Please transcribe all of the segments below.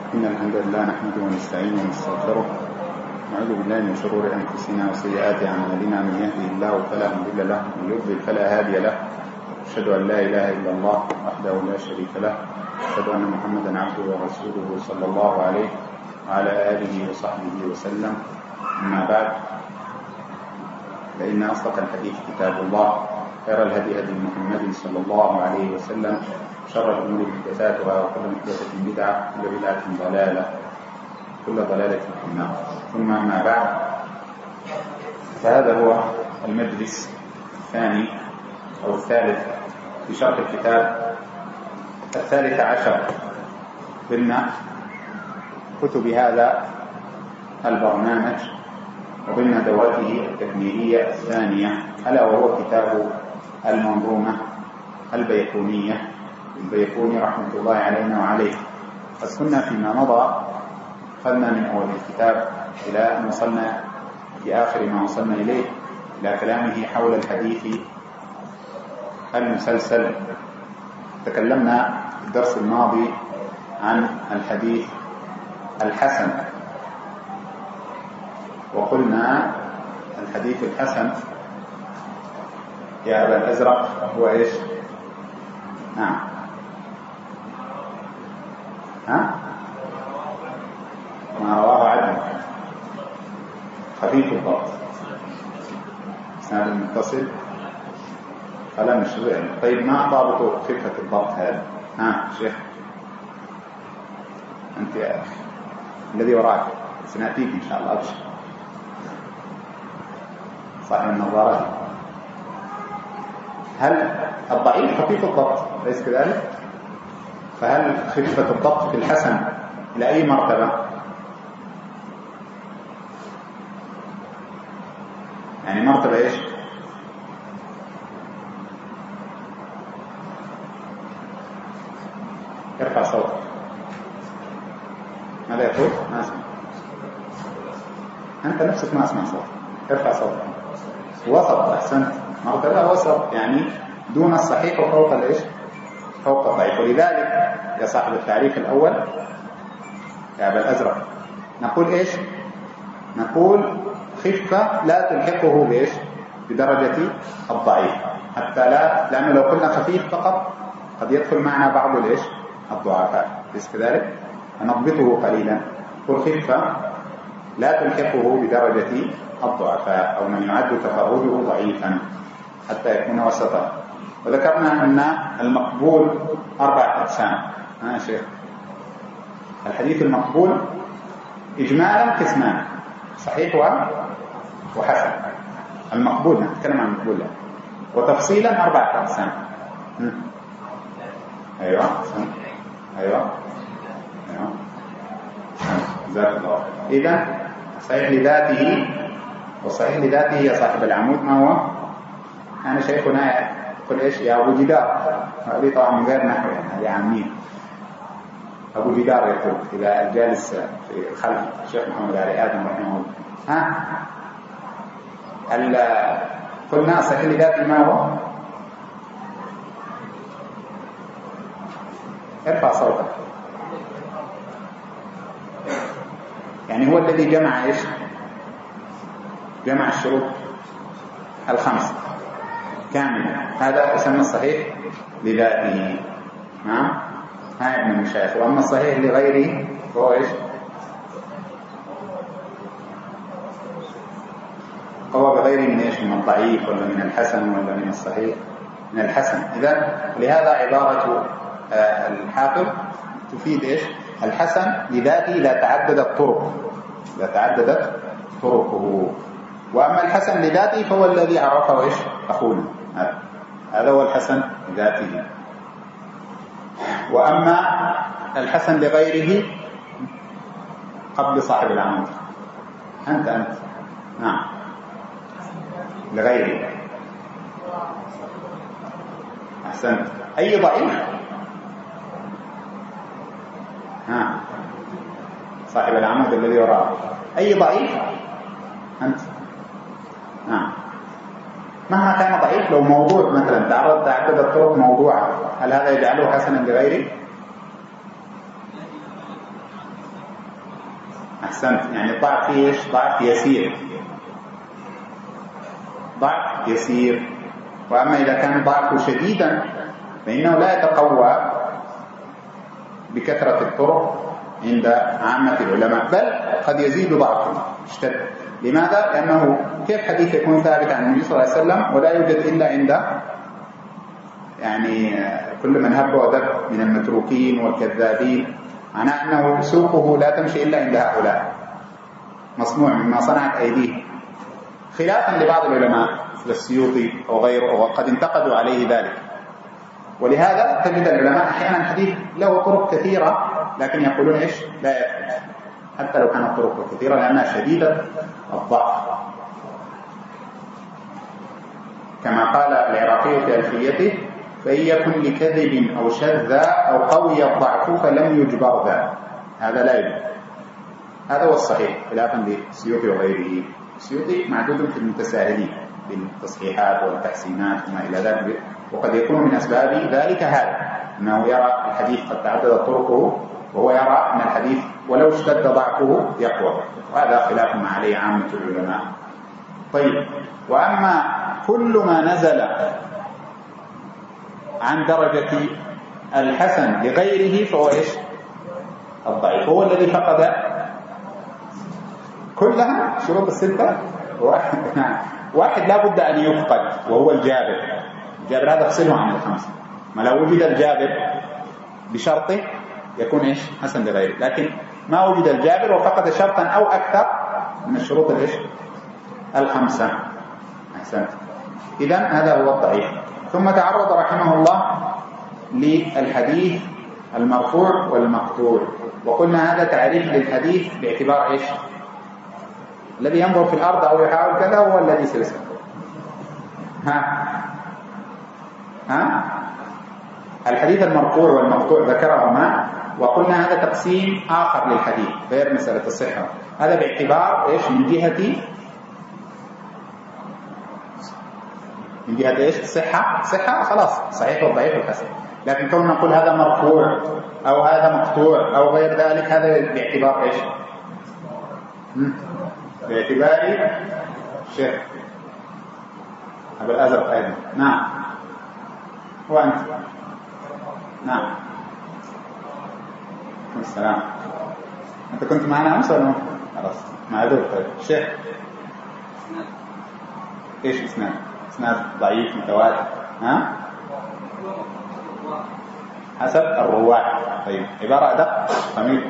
إن الحمد لله نحمده ونستعينه ونستغفره، نعوذ بالله من شرور أنفسنا وسيئات أعمالنا، من يهده الله فلا مضل له ومن يضلل فلا هادي له. أشهد أن لا إله إلا الله وحده لا شريك له، أشهد أن محمدا عبده ورسوله صلى الله عليه وعلى آله وصحبه وسلم. أما بعد، فإن أصدق الحديث كتاب الله، خير الهدي هدي محمد صلى الله عليه وسلم، شر الأمور محدثاتها وكل محدثة بدعة وكل بدعة ضلالة كل ضلالة في النار. ثم أما بعد، فهذا هو المجلس الثاني أو الثالث في شرح الكتاب 13 ضمن كتب هذا البرنامج وضمن دورته التكميلية الثانية، ألا وهو كتاب المنظومة البيقونية البيقوني رحمة الله علينا وعليه. قد كنا فيما مضى أخذنا من أول الكتاب إلى أن وصلنا في آخر ما وصلنا إليه إلى كلامه حول الحديث المسلسل. تكلمنا في الدرس الماضي عن الحديث الحسن، وقلنا الحديث الحسن يا أبا الأزرق هو إيش؟ نعم، ما رواه عدل خفيف الضبط، إسناد المتصل كلام الشريع. طيب، ما ضابط خفة الضبط هذا؟ شيخ أنت يا أخي الذي وراك، سنأتيك إن شاء الله. أبشر صاحب النظارات. هل الضعيف خفيف الضبط ليس كذلك؟ فهل خفة الضبط في الحسن إلى أي مرتبة؟ يعني مرتبة إيش؟ ارفع صوتك. ماذا يقول؟ ما أسمع. أنت نفسك ما أسمع صوتك. ارفع صوتك. وسط، أحسنت. مرتبة وسط، يعني دون الصحيح وفوق الإيش؟ فوق الضعيف. ولذلك يا صاحب التعريف الأول يا أبا الأزرق، نقول إيش؟ نقول خفة لا تلحقه بإيش؟ بدرجة الضعيف، حتى لا، لأنه لو قلنا خفيف فقط قد يدخل معنا بعض الإيش؟ الضعفاء، ليس كذلك؟ نضبطه قليلا. نقول خفة لا تلحقه بدرجة الضعفاء أو من يعد تفرده ضعيفا حتى يكون وسطا. وذكرنا أن المقبول 4 أقسام. يا شيخ، الحديث المقبول إجمالا قسمان: صحيح وحسن. المقبول نتكلم عن المقبول، وتفصيلا 4 أقسام. أيوة أيوة أيوة، جزاك الله. إذن صحيح لذاته وصحيح لذاته يا صاحب العمود ما هو؟ أنا شيخنا يقول إيش؟ يا أبو جدار. هذه طبعا من غير نحو، يعني هذه عامين. أبو جدار يقول إذا جالس في خلف الشيخ محمد علي آدم رحمه الله. قلنا صحيح لذاته ما هو؟ ارفع صوتك. يعني هو الذي جمع إيش؟ جمع الشروط 5 كاملة. هذا يسمى الصحيح لذاته. ها ابن المشايخ. وأما الصحيح لغيره فهو إيش؟ هو بغيره من إيش؟ من الضعيف ولا من الحسن ولا من الصحيح؟ من الحسن. إذن لهذا عبارة الحافظ تفيد إيش؟ الحسن لذاته إذا تعددت طرقه. وأما الحسن لذاته فهو الذي عرفه إيش؟ أخونا. هذا هو الحسن لذاته. وأما الحسن لغيره قبل صاحب العمود. أنت نعم، لغيره. أحسنت. أي ضعيف؟ صاحب العمود الذي وراءه. أي ضعيف؟ أنت. نعم. مهما كان ضعيف، لو موضوع مثلا تعدد الطرق موضوعة، هل هذا يجعله حسنا لغيره؟ أحسنت. يعني الضعف فيه إيش؟ ضعف يسير، ضعف يسير. وأما إذا كان ضعفه شديدا فإنه لا يتقوى بكثرة الطرق عند عامة العلماء، بل قد يزيد ضعفه اشتد. لماذا؟ لأنه كيف حديث يكون ثابت عن النبي صلى الله عليه وسلم ولا يوجد إلا عند يعني كل من هب ودب من المتروكين والكذابين، معناه أنه سوقه لا تمشي إلا عند هؤلاء، مصنوع مما صنعت أيديه، خلافا لبعض العلماء مثل السيوطي أو غيره، وقد انتقدوا عليه ذلك. ولهذا تجد العلماء أحيانا حديث له طرق كثيرة لكن يقولون إيش؟ لا يثبت، حتى لو كانت طرق كثيرة لأنها شديدة الضعف. كما قال العراقي في ألفيته: فإن يكن لكذب أو شذ أو قوي الضعف فلم يجبر ذا. هذا لا يجب، هذا هو الصحيح، خلافا للسيوطي وغيره. السيوطي معدود في المتساهلين بالتصحيحات والتحسينات وما إلى ذلك، وقد يكون من أسباب ذلك هذا أنه يرى الحديث قد تعددت طرقه، وهو يرى أن الحديث ولو اشتد ضعفه يقوى، وهذا خلاف ما عليه عامة العلماء. طيب، وأما كل ما نزل عن درجة الحسن لغيره فهو إيش؟ الضعيف، هو الذي فقد كلها شروط الستة. واحد لا بد أن يفقد وهو الجابر. الجابر هذا فصله عن الخمسة، ما لو وجد الجابر بشرطه يكون إيش؟ حسن لغيره، لكن ما وجد الجابر وفقد شرطا أو أكثر من الشروط الإيش؟ الخمسة. أحسنت. إذن هذا هو الضعيف. ثم تعرض رحمه الله للحديث المرفوع والمقطوع، وقلنا هذا تعريف للحديث باعتبار إيش؟ الذي ينظر في الأرض أو يحاول كذا هو الذي سيسمع. الحديث المرفوع والمقطوع ذكرهما، وقلنا هذا تقسيم آخر للحديث غير مسألة الصحة. هذا باعتبار إيش؟ من جهة إيش؟ صحة خلاص، صحيح والضعيف والحسن. لكن كون نقول هذا مرفوع أو هذا مقطوع أو غير ذلك، هذا باعتبار إيش؟ باعتبار الشيخ أبو الأزرق أيضا. نعم. وأنت؟ نعم. السلام. أنت كنت معنا أمس ولا خلاص معذور؟ طيب الشيخ إيش إسناد؟ إسناد ضعيف متواتر؟ حسب الرواة. طيب عبارة أدق خميس.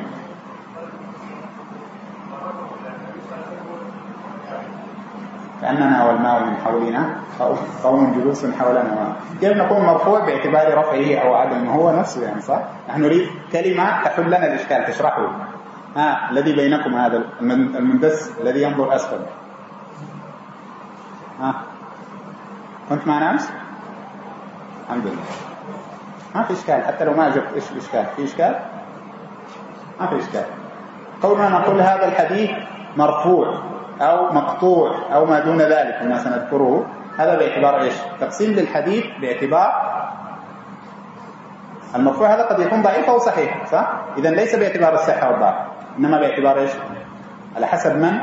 كأننا والماء من حولنا قوم جلوس حولنا. كيف نقول مرفوع؟ باعتبار رفعه أو عدمه، هو نفسه يعني، صح؟ نحن نريد كلمة تحل لنا الإشكال، تشرحه. الذي بينكم هذا المندس الذي ينظر أسفل. كنت معنا أمس؟ الحمد لله. ما في إشكال، حتى لو ما أجبت إيش الإشكال؟ في إشكال؟ ما في إشكال. قولنا نقول هذا الحديث مرفوع أو مقطوع أو ما دون ذلك مما سنذكره، هذا باعتبار إيش؟ تقسيم للحديث باعتبار المرفوع. هذا قد يكون ضعيف أو صحيح، صح؟ إذن ليس باعتبار الصحة والضعف، إنما باعتبار إيش؟ على حسب من؟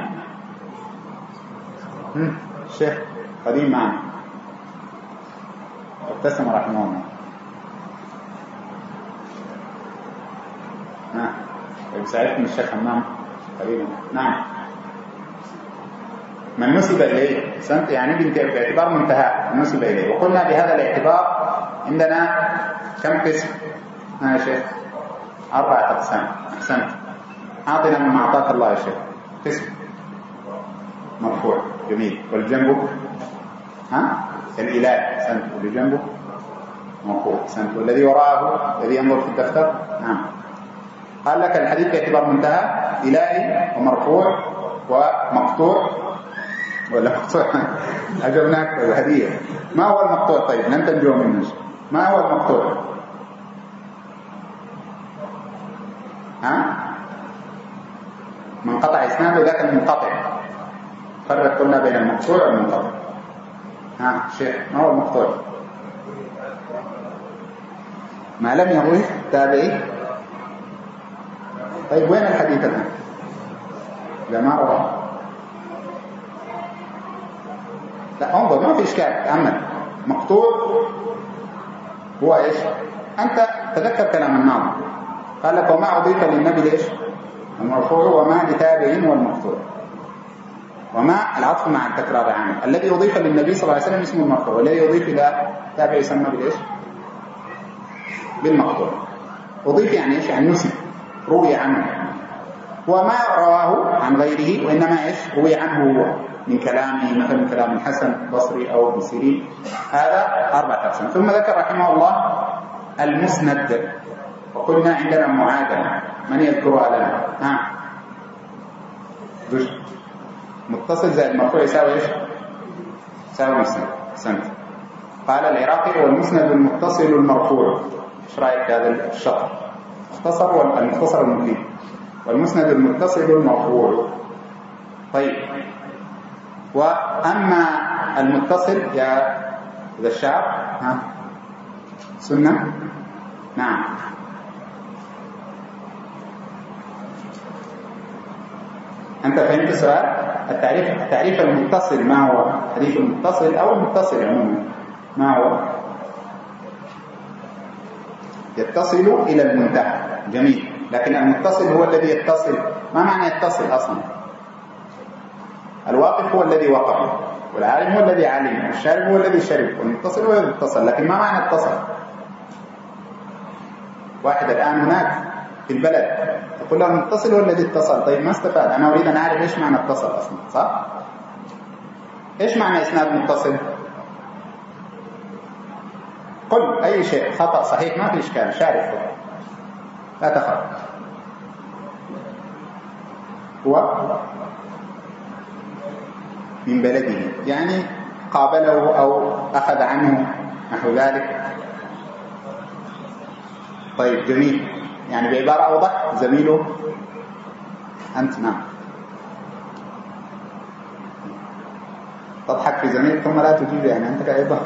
الشيخ قديم معنا ابتسم رحمه الله. يساعدكم الشيخ حمام قريبا. نعم. من نسب إليه سنت يعني باعتبار منتهى نسب إليه. وقلنا بهذا الاعتبار عندنا كم قسم؟ يا شيخ 4 أقسام. أحسنت. أعطنا مما أعطاك الله يا شيخ. قسم مرفوع، جميل. والجنبه الإله، سنت. واللي جنبه مرفوع، سنت. والذي وراءه الذي ينظر في الدفتر، نعم. قال لك الحديث باعتبار منتهى إلهي ومرفوع ومقطوع ولا مقطوع. أجبناك الهدية. ما هو المقطوع؟ طيب لن تنجو منه. ما هو المقطوع؟ من قطع إسناده ذاك المنقطع. فرق قلنا بين المقطوع والمنقطع. شيخ ما هو المقطوع؟ ما لم يروه تابعي. طيب وين الحديث الآن؟ إذا ما رواه. لا انظر، ما في إشكال، تأمل. مقطوع هو إيش؟ أنت تذكر كلام الناظم، قال لك وما أضيف للنبي ليش؟ المرفوع، وما لتابعين والمقطوع، وما العطف مع التكرار عنه. الذي يضيف للنبي صلى الله عليه وسلم اسمه المرفوع، والذي يضيف إلى تابع يسمى بالإيش؟ بالمقطوع. أضيف يعني إيش؟ يعني نسب، روي عنه. وما رواه عن غيره وإنما إيش؟ روي عنه هو من كلامه، مثلا من كلام الحسن البصري أو ابن سيرين. هذا 4 أقسام. ثم ذكر رحمه الله المسند، وقلنا عندنا معادلة، من يذكرها لنا؟ متصل زائد مرفوع يساوي ايش؟ يساوي مسند. سنت. قال العراقي والمسند المتصل المرفوع. ايش رايك في هذا الشطر؟ اختصر المختصر المفيد. والمسند المتصل المرفوع. طيب، واما المتصل يا ذا الشعر سنة. نعم، أنت فهمت السؤال؟ التعريف المتصل ما هو؟ الحديث المتصل أو المتصل عموما ما هو؟ يتصل إلى المنتهى. جميل. لكن المتصل هو الذي يتصل. ما معنى يتصل أصلا؟ الواقف هو الذي وقف، والعالم هو الذي علم، والشارب هو الذي شرب، والمتصل هو الذي اتصل. لكن ما معنى اتصل؟ واحد الآن هناك في البلد يقول له المتصل هو الذي اتصل. طيب ما استفاد. أنا أريد أن أعرف إيش معنى اتصل أصلا، صح؟ إيش معنى إسناد متصل؟ قل أي شيء، خطأ صحيح ما في إشكال، شارك لا تخاف. هو من بلده، يعني قابله أو أخذ عنه نحو ذلك. طيب جميل. يعني بعبارة أوضح زميله أنت. نعم، تضحك في زميلك ثم لا تجيب، يعني أنت كأيضا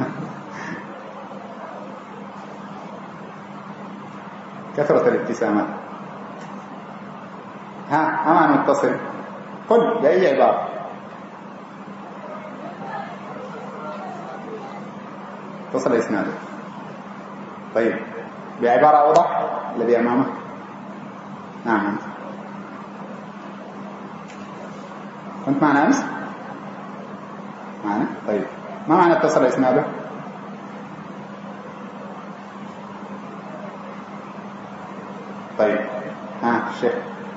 كثرة الابتسامات. ما معنى متصل؟ قل بأي عبارة. اتصل إسناده. طيب بعبارة أوضح الذي أمامك. نعم، كنت معنا أمس؟ معنا؟ طيب ما معنى اتصل إسناده؟ طيب الشيخ.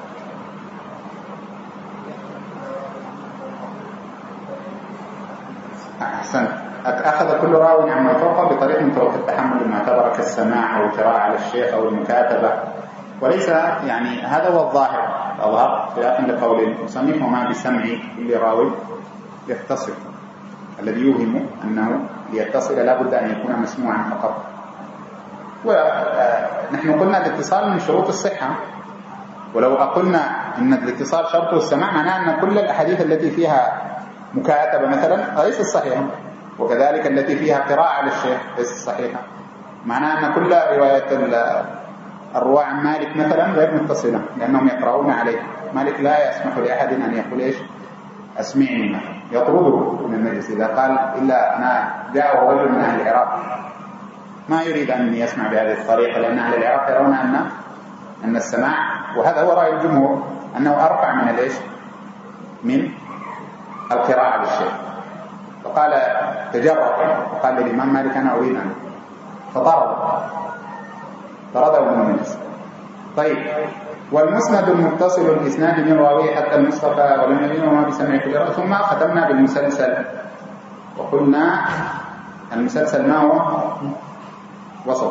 أحسن. أخذ كل راوي عما فوقه بطريق من طرق التحمل المعتبرة كالسماع أو القراءة على الشيخ أو المكاتبة، وليس يعني هذا هو الظاهر خلافا لقول المصنف وما بسمع كل راوي يتصل، الذي يوهم أنه ليتصل لابد أن يكون مسموعا فقط. ونحن قلنا الاتصال من شروط الصحة، ولو قلنا أن الاتصال شرطه السماع معناه أن كل الأحاديث التي فيها مكاتبة مثلا ليست صحيحة، وكذلك التي فيها قراءة على الشيخ ليست صحيحة. معناه أن كل رواية الرواة عن مالك مثلا غير متصلة، لأنهم يقرؤون عليه. مالك لا يسمح لأحد أن يقول إيش أسمعني مثلا، يطرده من المجلس إذا قال إلا أنا جاءه رجل من أهل العراق، ما يريد أن يسمع بهذه الطريقة، لأن أهل العراق يرون أن السماع، وهذا هو رأي الجمهور، أنه أرفع من الإيش من القراءة على الشيخ. فقال تجرب، وقال للإمام مالك أنا أريد أن، فطرده من المجلس. طيب، والمسند المتصل الإسناد من راويه حتى المصطفى ولم يبين وما بسمع كل راوي. ثم ختمنا بالمسلسل، وقلنا المسلسل ما هو؟ وصف.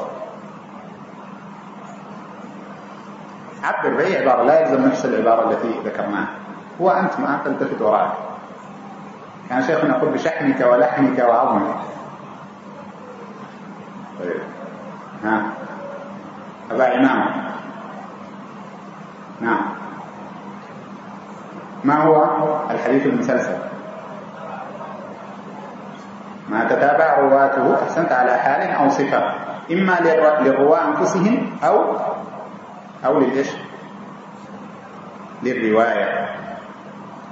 عبر بأي عبارة، لا يلزم نفس العبارة التي ذكرناها. هو أنت ما تلتفت وراءك. كان شيخنا يقول بشحمك ولحمك وعظمك. طيب أبا إمام. نعم، ما هو الحديث المسلسل؟ ما تتابع رواته أحسنت على حال أو صفة، إما للرواة أنفسهم أو للإيش؟ للرواية.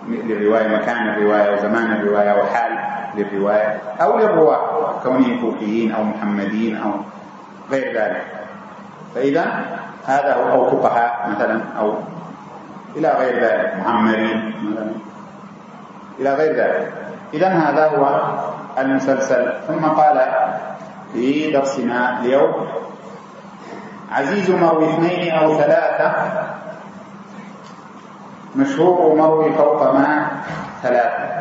للرواية، مكان الرواية وزمان الرواية وحال للرواية، أو للرواة كونهم كوفيين أو محمدين أو غير ذلك. فإذا هذا هو، أو فقهاء مثلا، أو إلى غير ذلك، معمرين مثلا إلى غير ذلك. إذا هذا هو المسلسل. ثم قال في درسنا اليوم: عزيز مروي 2 أو 3، مشهور مروي فوق ما 3.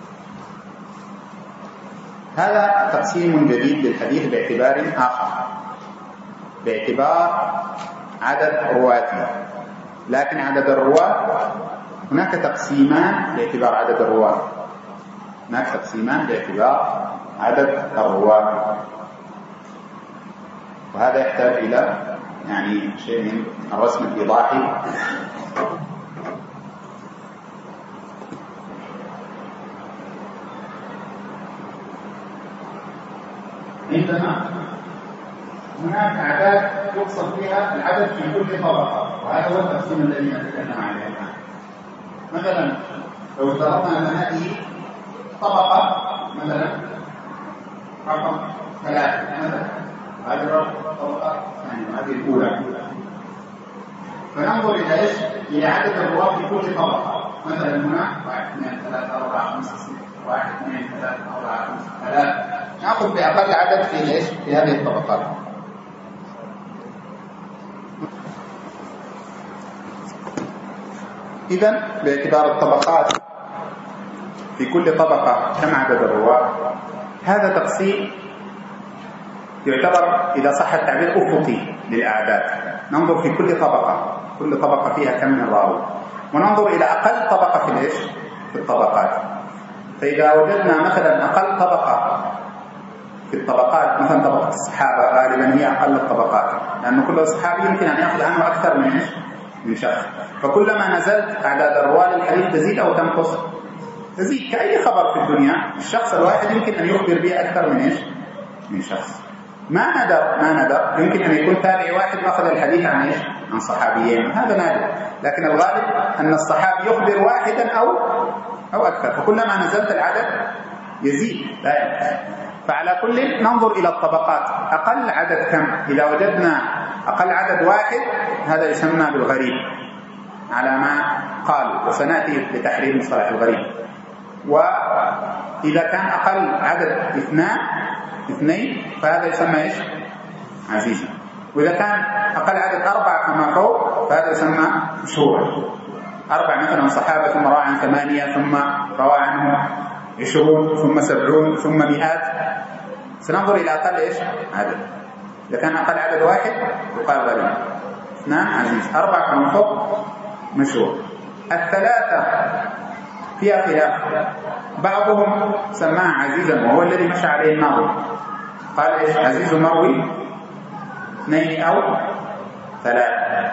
هذا تقسيم جديد للحديث باعتبار آخر، باعتبار عدد رواته. لكن عدد الرواة هناك تقسيمان باعتبار عدد الرواة، هناك تقسيمان باعتبار عدد الرواة، وهذا يحتاج إلى يعني شيء من الرسم الإيضاحي. عندنا هناك أعداد يقصد بها العدد في كل طبقة، وهذا هو التقسيم الذي نتكلم عنه الآن. مثلا لو افترضنا أن هذه طبقة مثلا رقم 3 مثلا، هذه الطبقة الثانية وهذه الأولى، فننظر إلى إيش؟ إلى عدد الرواة في كل طبقة. مثلا هنا 1 2 3 4 5 6، 1 2 3 4 5 3، نأخذ بأقل عدد في إيش؟ في هذه الطبقات. إذن باعتبار الطبقات في كل طبقة كم عدد الرواة، هذا تقسيم يعتبر إذا صح التعبير أفقي للأعداد. ننظر في كل طبقة، كل طبقة فيها كم من راوي، وننظر إلى أقل طبقة في الإيش؟ في الطبقات. فإذا وجدنا مثلا أقل طبقة في الطبقات، مثلا طبقة الصحابة غالبا هي أقل الطبقات، لأن كل صحابي يمكن أن يأخذ عنه أكثر من إيش؟ من شخص. فكلما نزلت أعداد الرواة للحديث تزيد أو تنقص؟ تزيد. كأي خبر في الدنيا الشخص الواحد يمكن أن يخبر به أكثر من إيش؟ من شخص. ما ندر يمكن أن يكون تابعي واحد أخذ الحديث عن إيش؟ عن صحابيين، هذا نادر. لكن الغالب أن الصحابي يخبر واحدا أو أكثر، فكلما نزلت العدد يزيد لا ينقص. فعلى كل ننظر إلى الطبقات. أقل عدد كم؟ إذا وجدنا أقل عدد 1 هذا يسمى بالغريب على ما قالوا، وسنأتي لتحرير مصطلح الغريب. وإذا كان أقل عدد 2 فهذا يسمى إيش؟ عزيزا. وإذا كان أقل عدد 4 كما فوق فهذا يسمى مشهورا. 4 مثلا صحابة ثم روى عن 8 ثم روى عنهم 20 ثم 70 ثم 100. سننظر إلى أقل إيش؟ عدد. إذا كان أقل عدد 1 يقال غريب، 2 عزيز، 4 كما فوق مشهور. 3 فيها خلاف، بعضهم سماها عزيزا وهو الذي مشى عليه الناظم، قال إيش؟ عزيز مروي 2 أو 3.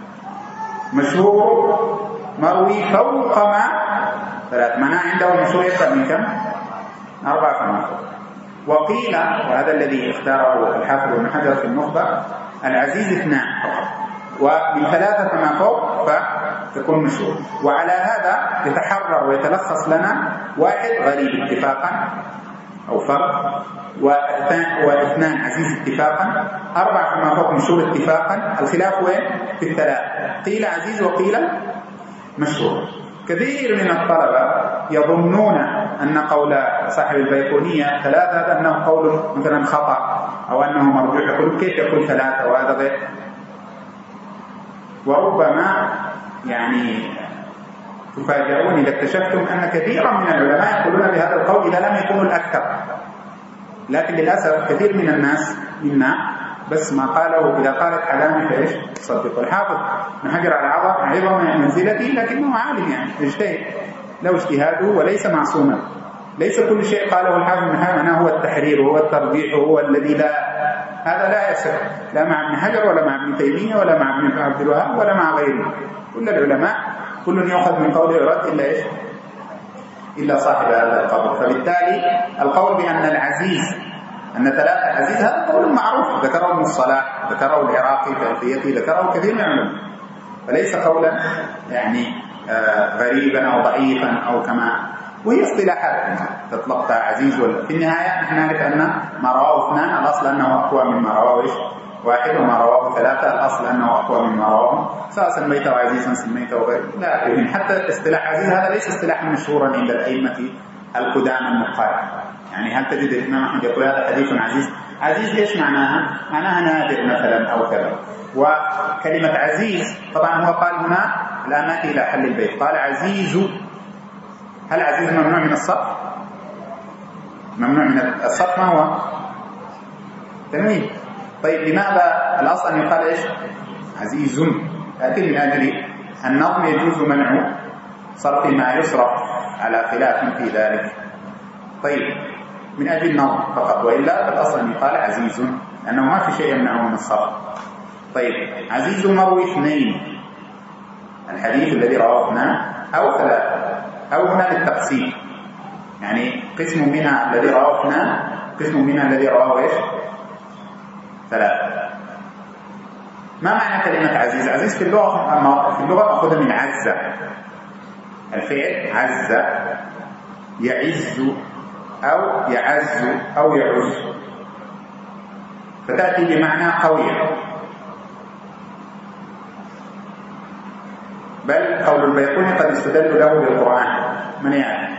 مشهور مروي فوق ما 3، معناه عنده المشهور يكثر من كم؟ 4 كما فوق. وقيل، وهذا الذي اختاره الحافظ ابن حجر في النخبة، العزيز 2 فقط، ومن 3 كما فوق فتكون مشهور. وعلى هذا يتحرر ويتلخص لنا 1 غريب اتفاقا أو فرق، و2 عزيز اتفاقا، 4 كما فوق مشهور اتفاقا. الخلاف وين؟ في 3، قيل عزيز وقيل مشهور. كثير من الطلبة يظنون أن قول صاحب البيقونية 3 أنه قول مثلا خطأ أو أنه مرجوح، يقول كيف يقول 3 وهذا غير. وربما يعني تفاجئون إذا اكتشفتم أن كثيرا من العلماء يقولون بهذا القول إذا لم يكونوا الأكثر. لكن للأسف كثير من الناس منا بس ما قاله إذا قالت علامة فإيش؟ صدق. الحافظ ابن حجر على عظم منزلته لكنه عالم، يعني اجتهد له اجتهاده وليس معصوما. ليس كل شيء قاله الحافظ ابن حجر أنه هو التحرير وهو الترجيح وهو الذي هذا لا يصح، لا مع ابن حجر ولا مع ابن تيمية ولا مع ابن عبد الوهاب ولا مع غيره. كل العلماء كل يأخذ من قوله يرد إلا إيش؟ إلا صاحب هذا القول. فبالتالي القول بأن العزيز أن 3 عزيز هذا قول معروف، ذكره ابن الصلاح، ذكره العراقي في ألفيته، ذكره كثير من العلماء، فليس قولا يعني غريبا أو ضعيفا أو كما، وهي اصطلاحات تطلقها عزيز. في النهاية نحن نعرف أن ما رواه اثنان الأصل أنه أقوى مما رواه واحد، وما رواه ثلاثة الأصل أنه أقوى مما رواه، سواء سميته عزيزا سميته غير لا يهم. حتى اصطلاح عزيز هذا ليس اصطلاحا مشهورا عند الأئمة القدامى النقاد. يعني هل تجد الإمام أحمد يقول هذا حديث عزيز؟ عزيز ايش معناها؟ معناها نادر مثلا أو كذا. وكلمة عزيز طبعا هو قال هنا لا نأتي إلى حل البيت، قال عزيز. هل عزيز ممنوع من الصرف؟ ممنوع من الصرف. ما هو؟ تنوين. طيب لماذا الأصل أن يقال إيش؟ عزيز؟ لكن من أجل النظم يجوز منع صرف ما يصرف على خلاف في ذلك. طيب من أجل النظم فقط، وإلا فالأصل أن يقال عزيز لأنه ما في شيء يمنعه من الصرف. طيب عزيز مروي اثنين، الحديث الذي رواه اثنان أو ثلاثة، أو هنا للتقسيم، يعني قسم منها الذي رواه اثنان، قسم منها الذي رواه ايش؟ ثلاثة. ما معنى كلمة عزيز؟ عزيز في اللغة مأخوذة من عز، الفعل عز يعز أو يعز أو يعز، فتأتي بمعنى قوي. بل قول البيقوني قد استدل له بالقرآن، من يعلم؟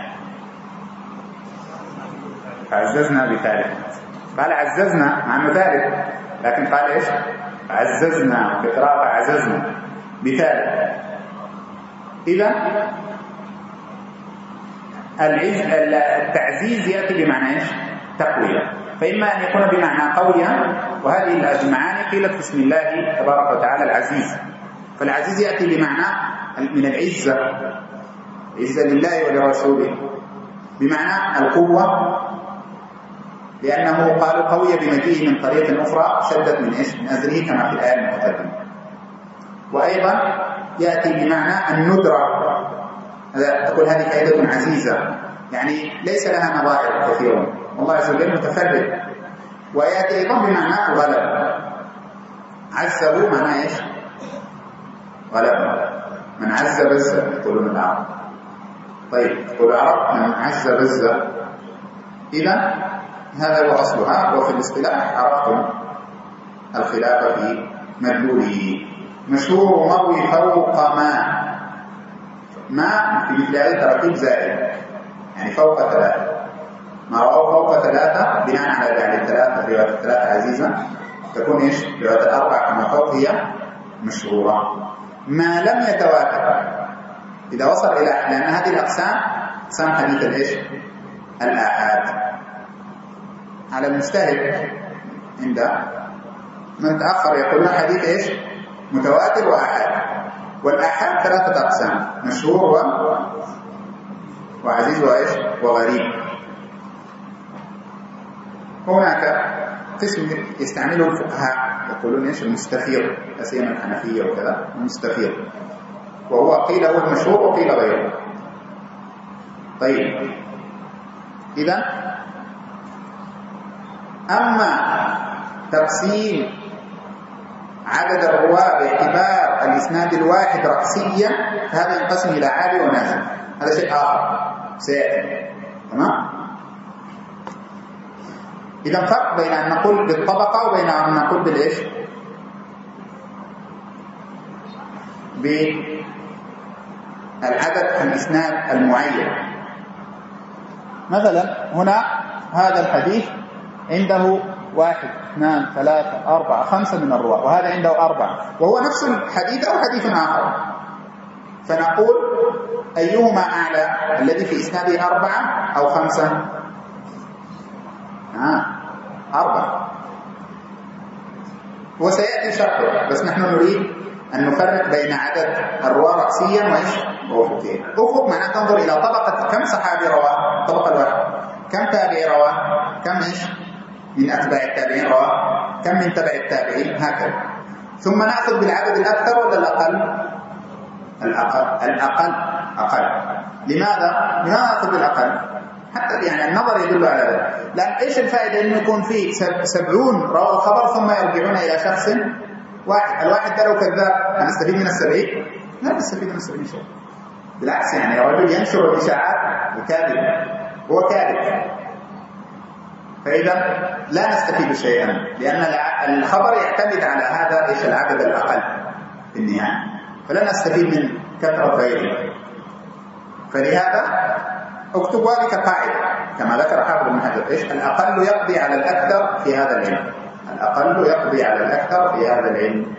فعززنا بثالث، قال عززنا مع انه ثالث، لكن قال ايش؟ عززنا، في قراءة عززنا بثالث. إذا التعزيز يأتي بمعنى ايش؟ تقوية، فإما أن يكون بمعنى قوية، وهذه المعاني قيلت في اسم الله تبارك وتعالى العزيز. فالعزيز يأتي بمعنى من العزة، عزة لله ولرسوله، بمعنى القوة، لأنه قالوا قوية بمجيء من طريق أخرى شدت من إيش؟ من أزره كما في الآية المقدمة. وأيضا يأتي بمعنى الندرة، تقول هذه فائدة عزيزة، يعني ليس لها نظائر كثيرة، والله عز وجل متفرد. ويأتي أيضا بمعنى الغلب، عزه معنى إيش؟ غلب، من عز بز يقولون العرب. طيب يقول العرب من عز بز. إذا هذا هو أصلها. وفي الاصطلاح عرفتم الخلاف في مدلوله. مشهور مروي فوق ما في مثل هذا ترتيب زائد، يعني فوق ثلاثة، ما رواه فوق ثلاثة بناء على يعني الثلاثة، رواية الثلاثة عزيزة تكون إيش؟ رواية الأربعة كما فوق هي مشهورة. ما لم يتواتر إذا وصل إلى، لأن هذه الأقسام أقسام حديث الإيش؟ الآحاد. على المجتهد عند من تأخر يقولون حديث إيش؟ متواتر وآحاد. والآحاد ثلاثة أقسام، مشهور وعزيز وإيش؟ وغريب. هناك قسم يستعمله الفقهاء يقولون إيش؟ المستفيض، لا سيما الحنفية وكذا، المستفيض، وهو قيل هو المشهور وقيل غيره. طيب إذا أما تقسيم عدد الرواة باعتبار الإسناد الواحد رأسيا فهذا ينقسم إلى عالي ونازل، هذا شيء آخر سيأتي. تمام؟ إذا فرق بين أن نقول بالطبقة وبين أن نقول بالإيش؟ بالعدد في الإسناد المعين. مثلا هنا هذا الحديث عنده 1 2 3 4 5 من الرواة، وهذا عنده 4، وهو نفس الحديث أو حديث آخر، فنقول أيهما أعلى، الذي في إسناده 4 أو 5؟ 4. وسيأتي شرحه، بس نحن نريد أن نفرق بين عدد الرواة رأسيا وإيش؟ وأفقيا. أفق معناه تنظر إلى طبقة كم صحابي رواه، الطبقة الواحدة، كم تابعي رواه، كم إيش؟ من أتباع التابعين رواه، كم من تبع التابعين، هكذا. ثم نأخذ بالعدد الأكثر ولا الأقل؟ الأقل. لماذا نأخذ بالأقل؟ حتى يعني النظر يدل على ذلك. لأن إيش الفائدة إنه يكون فيه 70 رواه الخبر ثم يرجعون إلى شخص واحد، الواحد ده لو كذاب هنستفيد من 70؟ لا نستفيد من 70 شيء. بالعكس يعني رجل ينشر الإشاعات الكاذبة هو كاذب، فإذا لا نستفيد شيئا، لأن الخبر يعتمد على هذا إيش العدد الأقل في النهاية، فلا نستفيد من كثرة غيره. فلهذا اكتب ذلك قاعدة كما ذكر حافظ بن حجر، إيش الأقل يقضي على الأكثر في هذا العلم، الأقل يقضي على الأكثر في هذا العلم.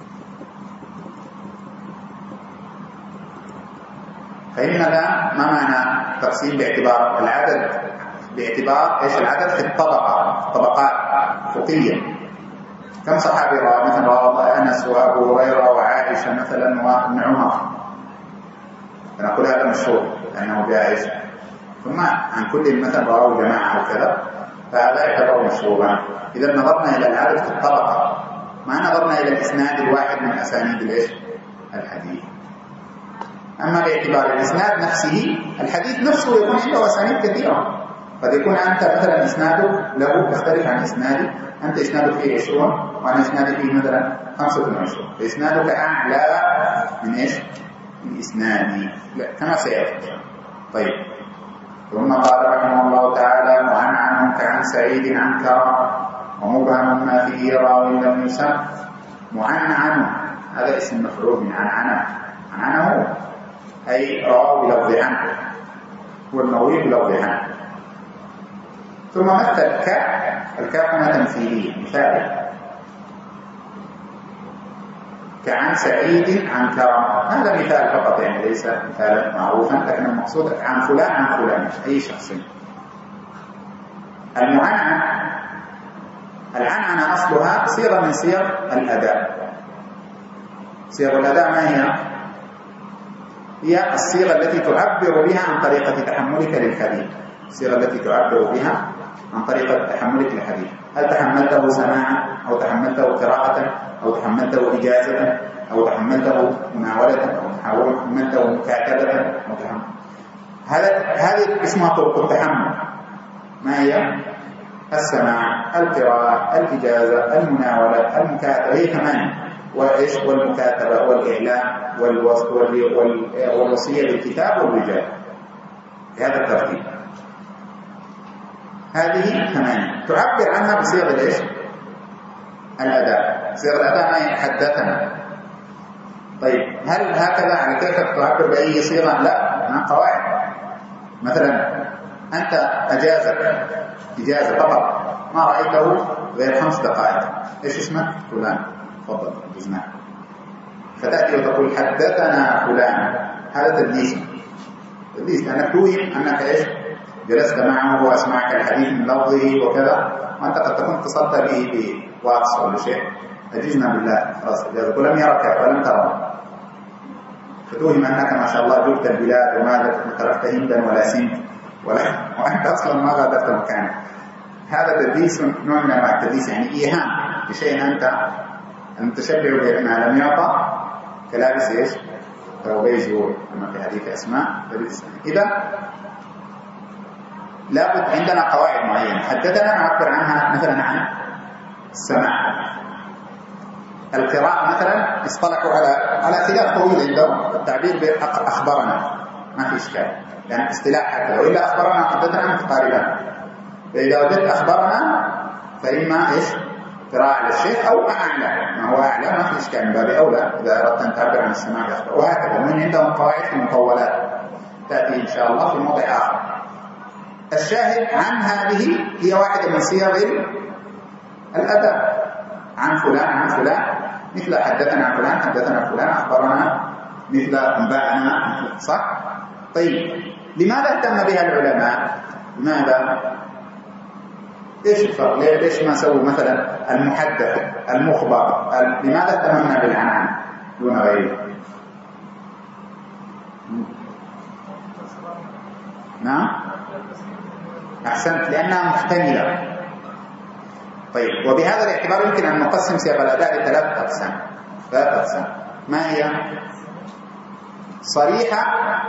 فإننا ما معنى تقسيم باعتبار العدد، باعتبار إيش العدد في الطبقة، طبقات فقهية. كم صحابي روى؟ مثلا روى أنس وأبو هريرة وعائشة مثلا وابن عمر، فنقول هذا مشهور لأنه جائز. ثم عن كل مثلا رواه جماعة وكذا، فهذا يعتبر مشهورا. إذا نظرنا إلى العدد في الطبقة، ما نظرنا إلى الإسناد الواحد من أسانيد الإيش الحديث. أما باعتبار الإسناد نفسه، الحديث نفسه يكون عنده أسانيد كثيرة. قد يكون أنت مثلا إسنادك له يختلف عن إسنادي، أنت إسنادك فيه 20 وأنا إسنادي فيه مثلا 25، فإسنادك أعلى من إيش؟ من إسنادي، كما سيأتي. طيب، ثم قال رحمه الله تعالى: معنعن كعن سعيد عن كرم، ومبهم ما فيه راو لم يسم. معنعن هذا اسم مفعول من عنعنه، عنعنه أي رواه بلفظ عنه، هو المروي بلفظ عنه. ثم مثل الكاف هنا تمثيلية مثال، كعن سعيد عن كرم، هذا مثال فقط يعني ليس مثالا معروفا، لكن المقصود عن فلان عن فلان أي شخص. المعنعن، العنعنة أصلها صيغة من صيغ الأداء. صيغ الأداء ما هي؟ هي الصيغة التي تعبر بها عن طريقة تحملك للحديث، الصيغة التي تعبر بها عن طريقة تحملك للحديث. هل تحملته سماعا، أو تحملته قراءة، أو تحملته إجازة، أو تحملته مناولة، أو تحملته مكاتبة، أو تحمل. هذه اسمها طرق التحمل. ما هي؟ السماع، القراءة، الإجازة، المناولة، المكاتبة، هي 8. وإيش؟ والمكاتبة والإعلام والوصية بالكتاب والرجال، بهذا الترتيب. هذه 8 تعبر عنها بصيغة ايش؟ الأداء. صيغة الأداء ما حدثنا. طيب، هل هكذا على كيفك تعبر بأي صيغة؟ لا، هناك قواعد. مثلا أنت أجازك إجازة فقط، ما رأيته غير 5 دقائق، إيش اسمك؟ فلان، تفضل جزناه. فتأتي وتقول حدثنا فلان، هذا تدليس، لأنك توهم أنك إيش؟ جلست معه وأسمعك الحديث من لفظه وكذا، وأنت قد تكون اتصلت به بواتس أو شيء، أجزنا بالله خلاص إجازة ولم يرك ولم تره، فتوهم أنك ما شاء الله جبت البلاد وما تركت هندا ولا سند وأنت أصلا ما غادرت مكانك. هذا تدليس، نوع من أنواع التدليس، يعني إيهام بشيء أنت المتشبع بما لم يعطى، كلابس إيش؟ ثوبي زور كما في حديث أسماء. إذا لابد عندنا قواعد معينة. حدثنا نعبر عنها مثلا عن السماع. القراءة مثلا اصطلحوا على خلاف طويل عندهم، التعبير بأخبرنا ما في إشكال، يعني اصطلاح هكذا، وإلا أخبرنا حدثنا متقاربان. فإذا وجدت أخبرنا فإما إيش؟ قراءة على الشيخ، أو أعلى، ما هو أعلى ما في إشكال، من باب أولى إذا أردت أن تعبر عن السماع بأخبر. وهكذا من عندهم قواعد في المطولات تأتي إن شاء الله في موضع آخر. الشاهد عن هذه هي واحدة من صيغ الأداء، عن فلان عن فلان، مثل حدثنا عن فلان، حدثنا فلان، أخبرنا، مثل أنبأنا، صح؟ طيب، لماذا اهتم بها العلماء؟ لماذا؟ إيش الفرق؟ ليش ما سووا مثلا المحدث، المخبر؟ لماذا اهتممنا بالعنعن دون غيره؟ نعم؟ أحسنت، لأنها محتملة. طيب، وبهذا الاعتبار يمكن أن نقسم صيغ الأداء لثلاث أقسام. ما هي؟ صريحة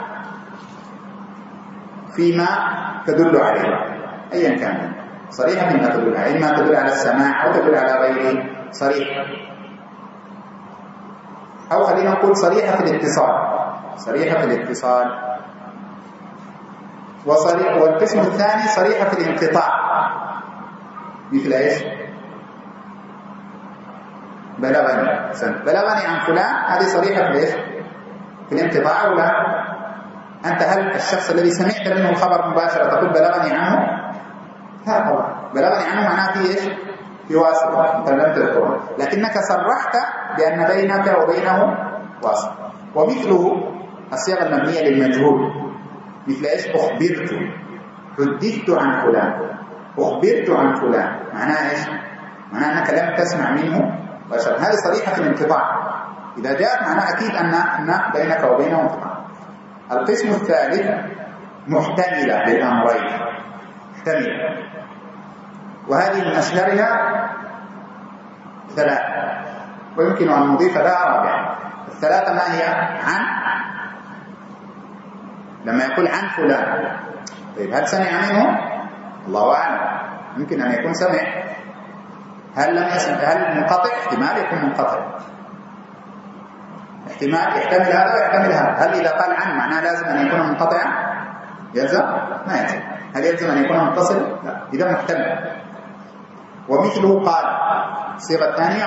فيما تدل عليه، أيا كان، صريحة فيما تدل عليه، إما تدل على السماع أو تدل على غيره، صريحة. أو خلينا نقول صريحة في الاتصال، صريحة الاتصال. والقسم الثاني صريحة الانقطاع، مثل ايش؟ بلغني عن فلان، هذه صريحة في ايش؟ في الانقطاع أو لا؟ أنت هل الشخص الذي سمعت منه الخبر مباشرة تقول بلغني عنه؟ لا طبعا، بلغني عنه معناه في ايش؟ في واسطة، أنت لم تذكره، لكنك صرحت بأن بينك وبينه واسطة. ومثله الصيغة المبنية للمجهول، مثل ايش؟ أخبرت، حدثت عن فلان، أخبرت عن فلان، معناه ايش؟ معناه أنك لم تسمع منه مباشرة، هذه صريحة الانقطاع. إذا جاءت معناه أكيد أن بينك وبينه انقطاع. القسم الثالث محتملة للأمرين، محتملة، وهذه من أشهرها ثلاثة، ويمكن أن نضيف لها رابعة. الثلاثة ما هي؟ عن، لما يقول عن فلان، طيب هل سمع منه؟ الله أعلم، يمكن أن يكون سمع. هل لم يسمع؟ هل منقطع؟ احتمال يكون منقطع، احتمال يحتمل هذا ويحتمل هذا. هل إذا قال عن معناه لازم أن يكون منقطعا؟ يلزم؟ ما يلزم. هل يلزم أن يكون متصل؟ لا، إذا محتمل. ومثله قال، الصيغة الثانية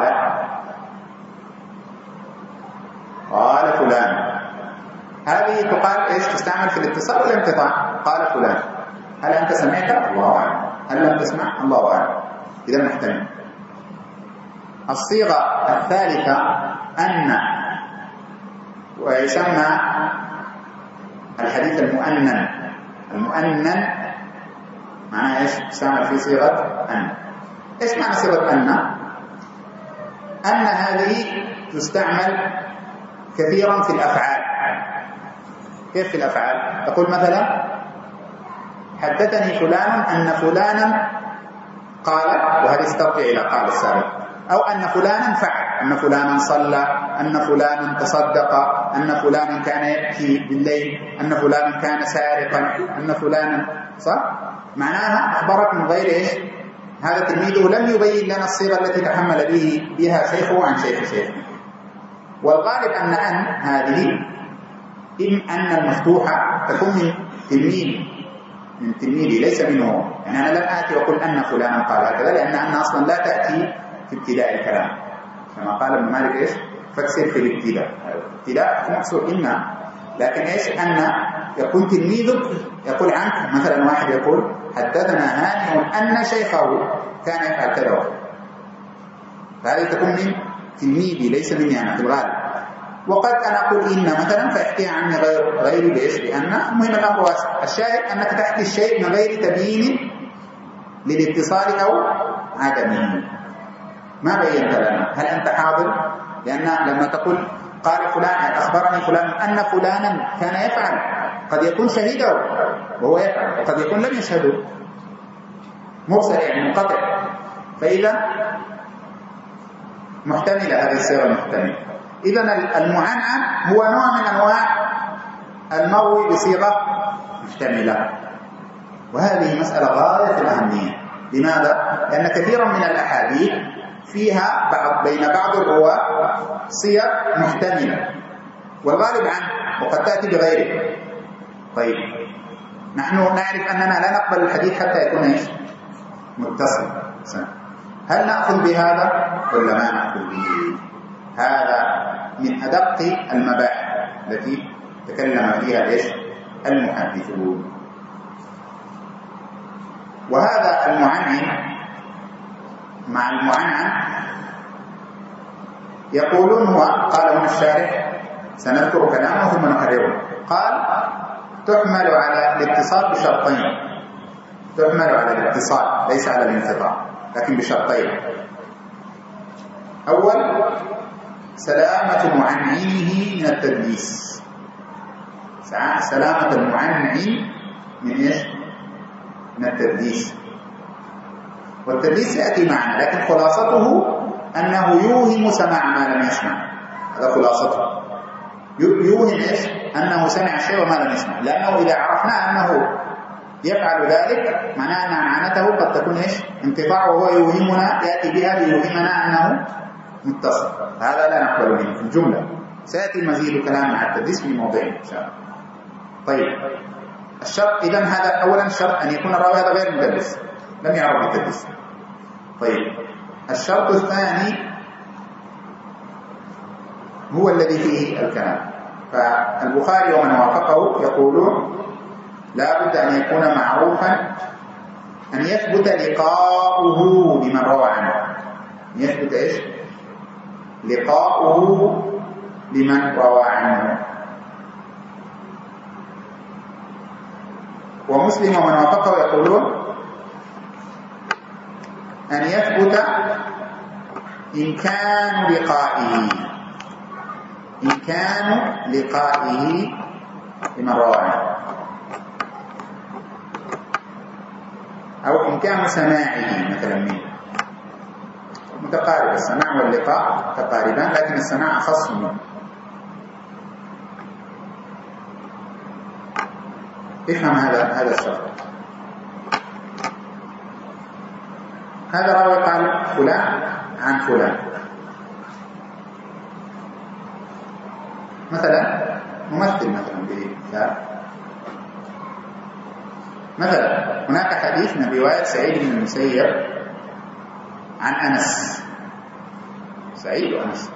قال فلان، هذه تقال ايش؟ تستعمل في الاتصال والانقطاع. قال فلان، هل أنت سمعت؟ الله أعلم. هل لم تسمع؟ الله أعلم. إذا محتمل. الصيغة الثالثة أن، ويسمى الحديث المؤنن. المؤنن معناه ايش؟ تستعمل في صيغة أن. ايش معنى صيغة أن؟ أن هذه تستعمل كثيرا في الأفعال. كيف في الأفعال؟ تقول مثلا حدثني فلان أن فلانا قال، وهذه استرجع إلى قال السابق، أو أن فلانا فعل، أن فلانا صلى، أن فلانا تصدق، أن فلانا كان يبكي بالليل، أن فلانا كان سارقا، أن فلانا، صح؟ معناها أخبرك من غير إيش؟ هذا تلميذه لم يبين لنا الصيغة التي تحمل بها شيخه عن شيخه. والغالب أن هذه أن المفتوحة تكون من تلميذي ليس منه. يعني أنا لم آتي وقل أن فلانا قال هكذا، لأن أصلا لا تأتي في ابتداء الكلام، كما قال ابن مالك إيش؟ فاكسر في الابتداء. الابتداء مقصود إن، لكن إيش؟ أن يكون تلميذك يقول عنك، مثلا واحد يقول حدثنا هانئ أن شيخه كان يفعل كذا، فهذه تكون من تلميذي ليس مني أنا في الغالب. وقد أنا أقول إن مثلا فيحكي عني غيري بإيش؟ لأن المهم الأمر واسع. الشاهد أنك تحكي الشيء من غير تبيين للاتصال أو عدمه. ما بينت لنا، هل أنت حاضر؟ لأن لما تقول قال فلان أخبرني فلان أن فلانا كان يفعل، قد يكون شهيده وهو يفعل، وقد يكون لم يشهده، مرسل يعني منقطع. فإذا محتملة هذه الصيغة المحتملة. إذن المعنعن هو نوع من أنواع المروي بصيغة محتملة، وهذه مسألة غاية الأهمية. لماذا؟ لأن كثيرا من الأحاديث فيها بين بعض الرواة صيغ محتملة، والغالب عنه، وقد تأتي بغيره. طيب نحن نعرف أننا لا نقبل الحديث حتى يكون إيش؟ متصل. هل نأخذ بهذا ولا ما نأخذ به؟ هذا من أدق المباحث التي تكلم فيها إيش؟ المحدثون. وهذا المعنعن مع المعنعن يقولون هو، قال هنا الشارح سنذكر كلامه ثم نكرره، قال تحمل على الاتصال بشرطين. تحمل على الاتصال ليس على الانقطاع، لكن بشرطين. أول سلامة معنعنه من التدليس. سلامة المعنعن من إيش؟ من التدليس. والتدليس يأتي معنا، لكن خلاصته أنه يوهم سماع ما لم يسمع. هذا خلاصته، يوهم إيش؟ أنه سمع شيء وما لم يسمع. لأنه إذا عرفنا أنه يفعل ذلك معناه أن عنعنته قد تكون إيش؟ انقطاع، وهو يوهمنا، يأتي بها ليوهمنا أنه متصل. هذا لا نقبل منه في الجملة. سيأتي مزيد كلام مع التدليس في موضعه إن شاء الله. طيب الشرط إذن هذا أولا الشرط أن يكون الراوي هذا غير مدلس لم يعرف بالتدليس. طيب الشرط الثاني هو الذي فيه الكلام. فالبخاري ومن وافقه يقولون لا بد أن يكون معروفا، أن يثبت لقاؤه لمن روى عنه، أن يثبت إيش؟ لقاؤه لمن روى عنه. ومسلم ومن وافقه يقولون أن يثبت إمكان لقائه لمن روى عنه، أو إمكان سماعه مثلا منه. متقارب، السماع واللقاء متقاربان، لكن السماع أخص منه. افهم هذا الشرط. هذا راوي قال فلان عن فلان، مثلا ممثل مثلا مثلا هناك حديث من رواية سعيد بن المسيب عن أنس، سعيد وأنس،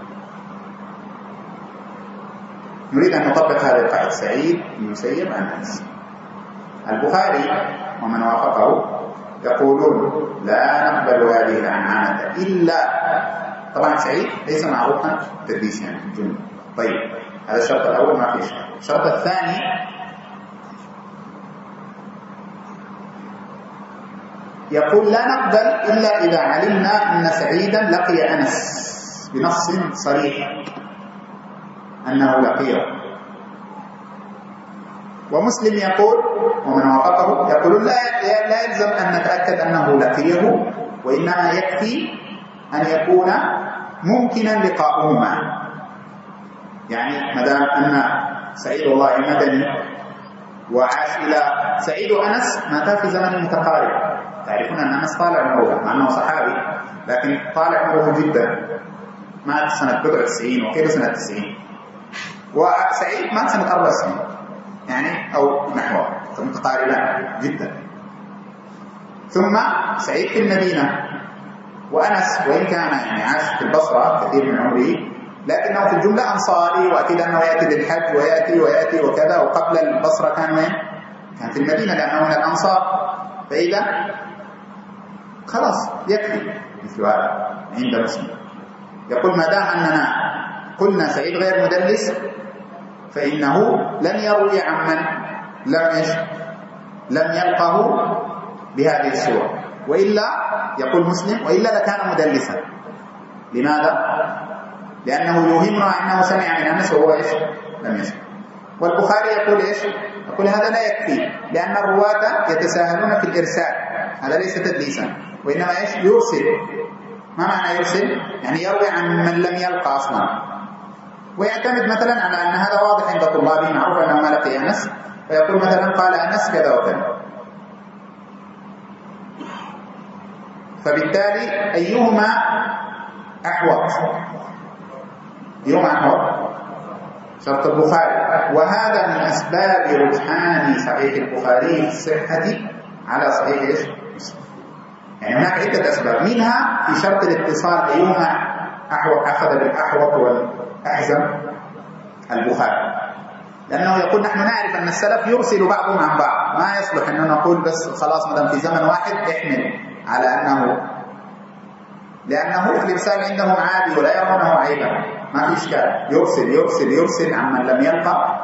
نريد أن نطبق هذه القاعدة، سعيد بن المسيب عن أنس. البخاري ومن وافقه يقولون لا نقبل هذه العنعنة إلا، طبعا سعيد ليس معروفا تدليس يعني في الجملة. طيب هذا الشرط الأول ما فيش. الشرط الثاني يقول لا نقبل إلا إذا علمنا أن سعيدا لقي أنس بنص صريح أنه لقيه. ومسلم يقول ومن وافقه يقولون لا يلزم أن نتأكد أنه لقيه، وإنما يكفي أن يكون ممكنا لقاؤهما. يعني مدام أن سعيد والله مدني وعاش إلى سعيد وأنس ماتا في زمن متقارب. تعرفون أن أنس طالع عمره مع أنه صحابي، لكن طالع عمره جدا، مات سنة 90 وكيف سنة 90، وسعيد مات سنة 4 سنين يعني أو نحوه، متقاربان جدا. ثم سعيد في المدينة، وأنس وإن كان يعني عاش في البصرة كثير من عمره، لكنه في الجملة أنصاري، وأكيد أنه يأتي للحج ويأتي وكذا. وقبل البصرة كان وين؟ كان في المدينة لأنه من الأنصار. فإذا خلاص يكفي مثل هذا عند مسلم. يقول ما دام أننا قلنا سعيد غير مدلس فإنه لن يروي عمن لم يلقه بهذه الصورة، وإلا يقول مسلم وإلا لكان مدلسا. لماذا؟ لأنه يوهمنا أنه سمع من أنس وهو لم يسمع. والبخاري يقول يقول هذا لا يكفي، لأن الرواة يتساهلون في الإرسال، هذا ليس تدليسا، وإنما يرسل. ما معنى يرسل؟ يعني يروي عن من لم يلقى أصلا، ويعتمد مثلا على أن هذا واضح عند طلابه، معروف أنه ما لقي أنس، فيقول مثلا قال أنس كذا وكذا. فبالتالي أيهما أحوط؟ شرط البخاري. وهذا من أسباب رجحان صحيح البخاري في الصحة على صحيح مسلم. يعني هناك عدة أسباب، منها في شرط الاتصال أيهما أخذ بالأحوط والأحزم؟ البخاري، لأنه يقول نحن نعرف أن السلف يرسل بعضهم عن بعض، ما يصلح أن نقول بس خلاص مدام في زمن واحد احمل على أنه، لأنه الإرسال عندهم عادي ولا يرونه عيبا، ما في إشكال، يرسل عمن لم يلقى.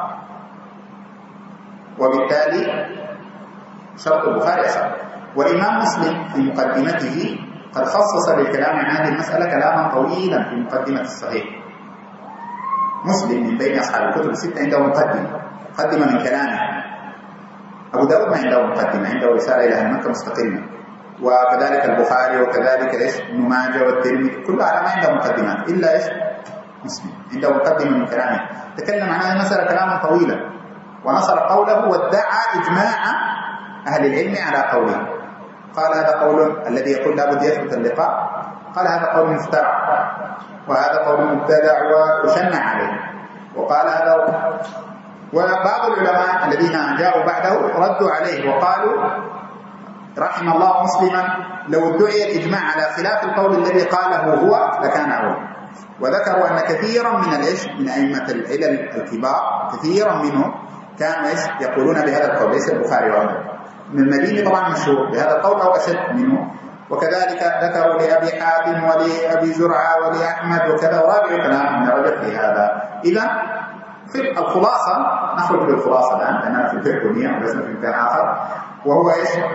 وبالتالي شرط البخاري أصح. والإمام مسلم في مقدمته قد خصص للكلام عن هذه المسألة كلاما طويلا في مقدمة الصحيح. مسلم من بين أصحاب الكتب الستة عنده مقدمة من كلامه. أبو داود ما عنده مقدمة، عنده رسالة إلى أهل مكة مستقلة، وكذلك البخاري وكذلك ابن ماجه والترمذي، كل على ما عنده مقدمات، إلا مسلم عنده مقدمة من كلامه، تكلم عن هذه المسألة كلاما طويلا ونصر قوله وادعى إجماع أهل العلم على قوله. قال هذا قول الذي يقول لابد يثبت اللقاء، قال هذا قول مفترع، وهذا قول مبتدع ويشنع عليه. وقال هذا. وبعض العلماء الذين جاءوا بعده ردوا عليه وقالوا رحم الله مسلما لو ادعي الإجماع على خلاف القول الذي قاله هو لكان أولى. وذكروا أن كثيرا من أئمة العلل الكبار كثيرا منهم كانوا يقولون بهذا القول، ليس البخاري وغيره. من المديني طبعا مشهور بهذا القول أو أشد منه، وكذلك ذكروا لأبي حاتم ولأبي زرعة ولأحمد وكذا، وراجعوا كلام ابن رجب في هذا. إذا في الخلاصة، نخرج بالخلاصة الآن لأننا في الفقهية ولسنا في مكان آخر، وهو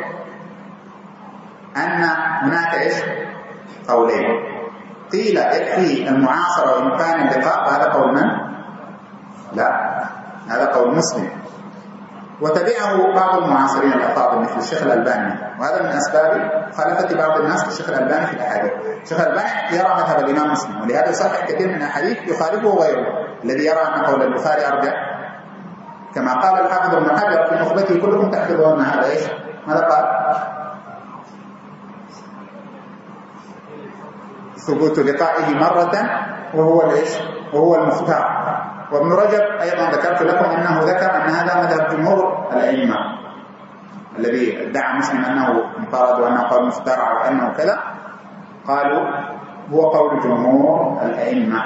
أن هناك قولين. قيل يكفي المعاصرة وإمكان اللقاء، هذا قول من؟ لا، هذا قول مسلم، وتبعه بعض المعاصرين الأفاضل مثل الشيخ الألباني، وهذا من أسباب مخالفة بعض الناس للشيخ الألباني في الأحاديث. الشيخ الألباني يرى مذهب الإمام مسلم، ولهذا يصحح كثير من الأحاديث يخالفه غيره الذي يرى أن قول البخاري أرجح، كما قال الحافظ ابن حجر في نخبته كلكم تحفظون هذا. ماذا قال؟ ثبوت لقائه مرة وهو المختار. وابن رجب أيضا ذكرت لكم أنه ذكر أن هذا مذهب جمهور الأئمة، الذي ادعى مسلم أنه انفرد وأنه قول مخترع وأنه كذا، قالوا هو قول جمهور الأئمة.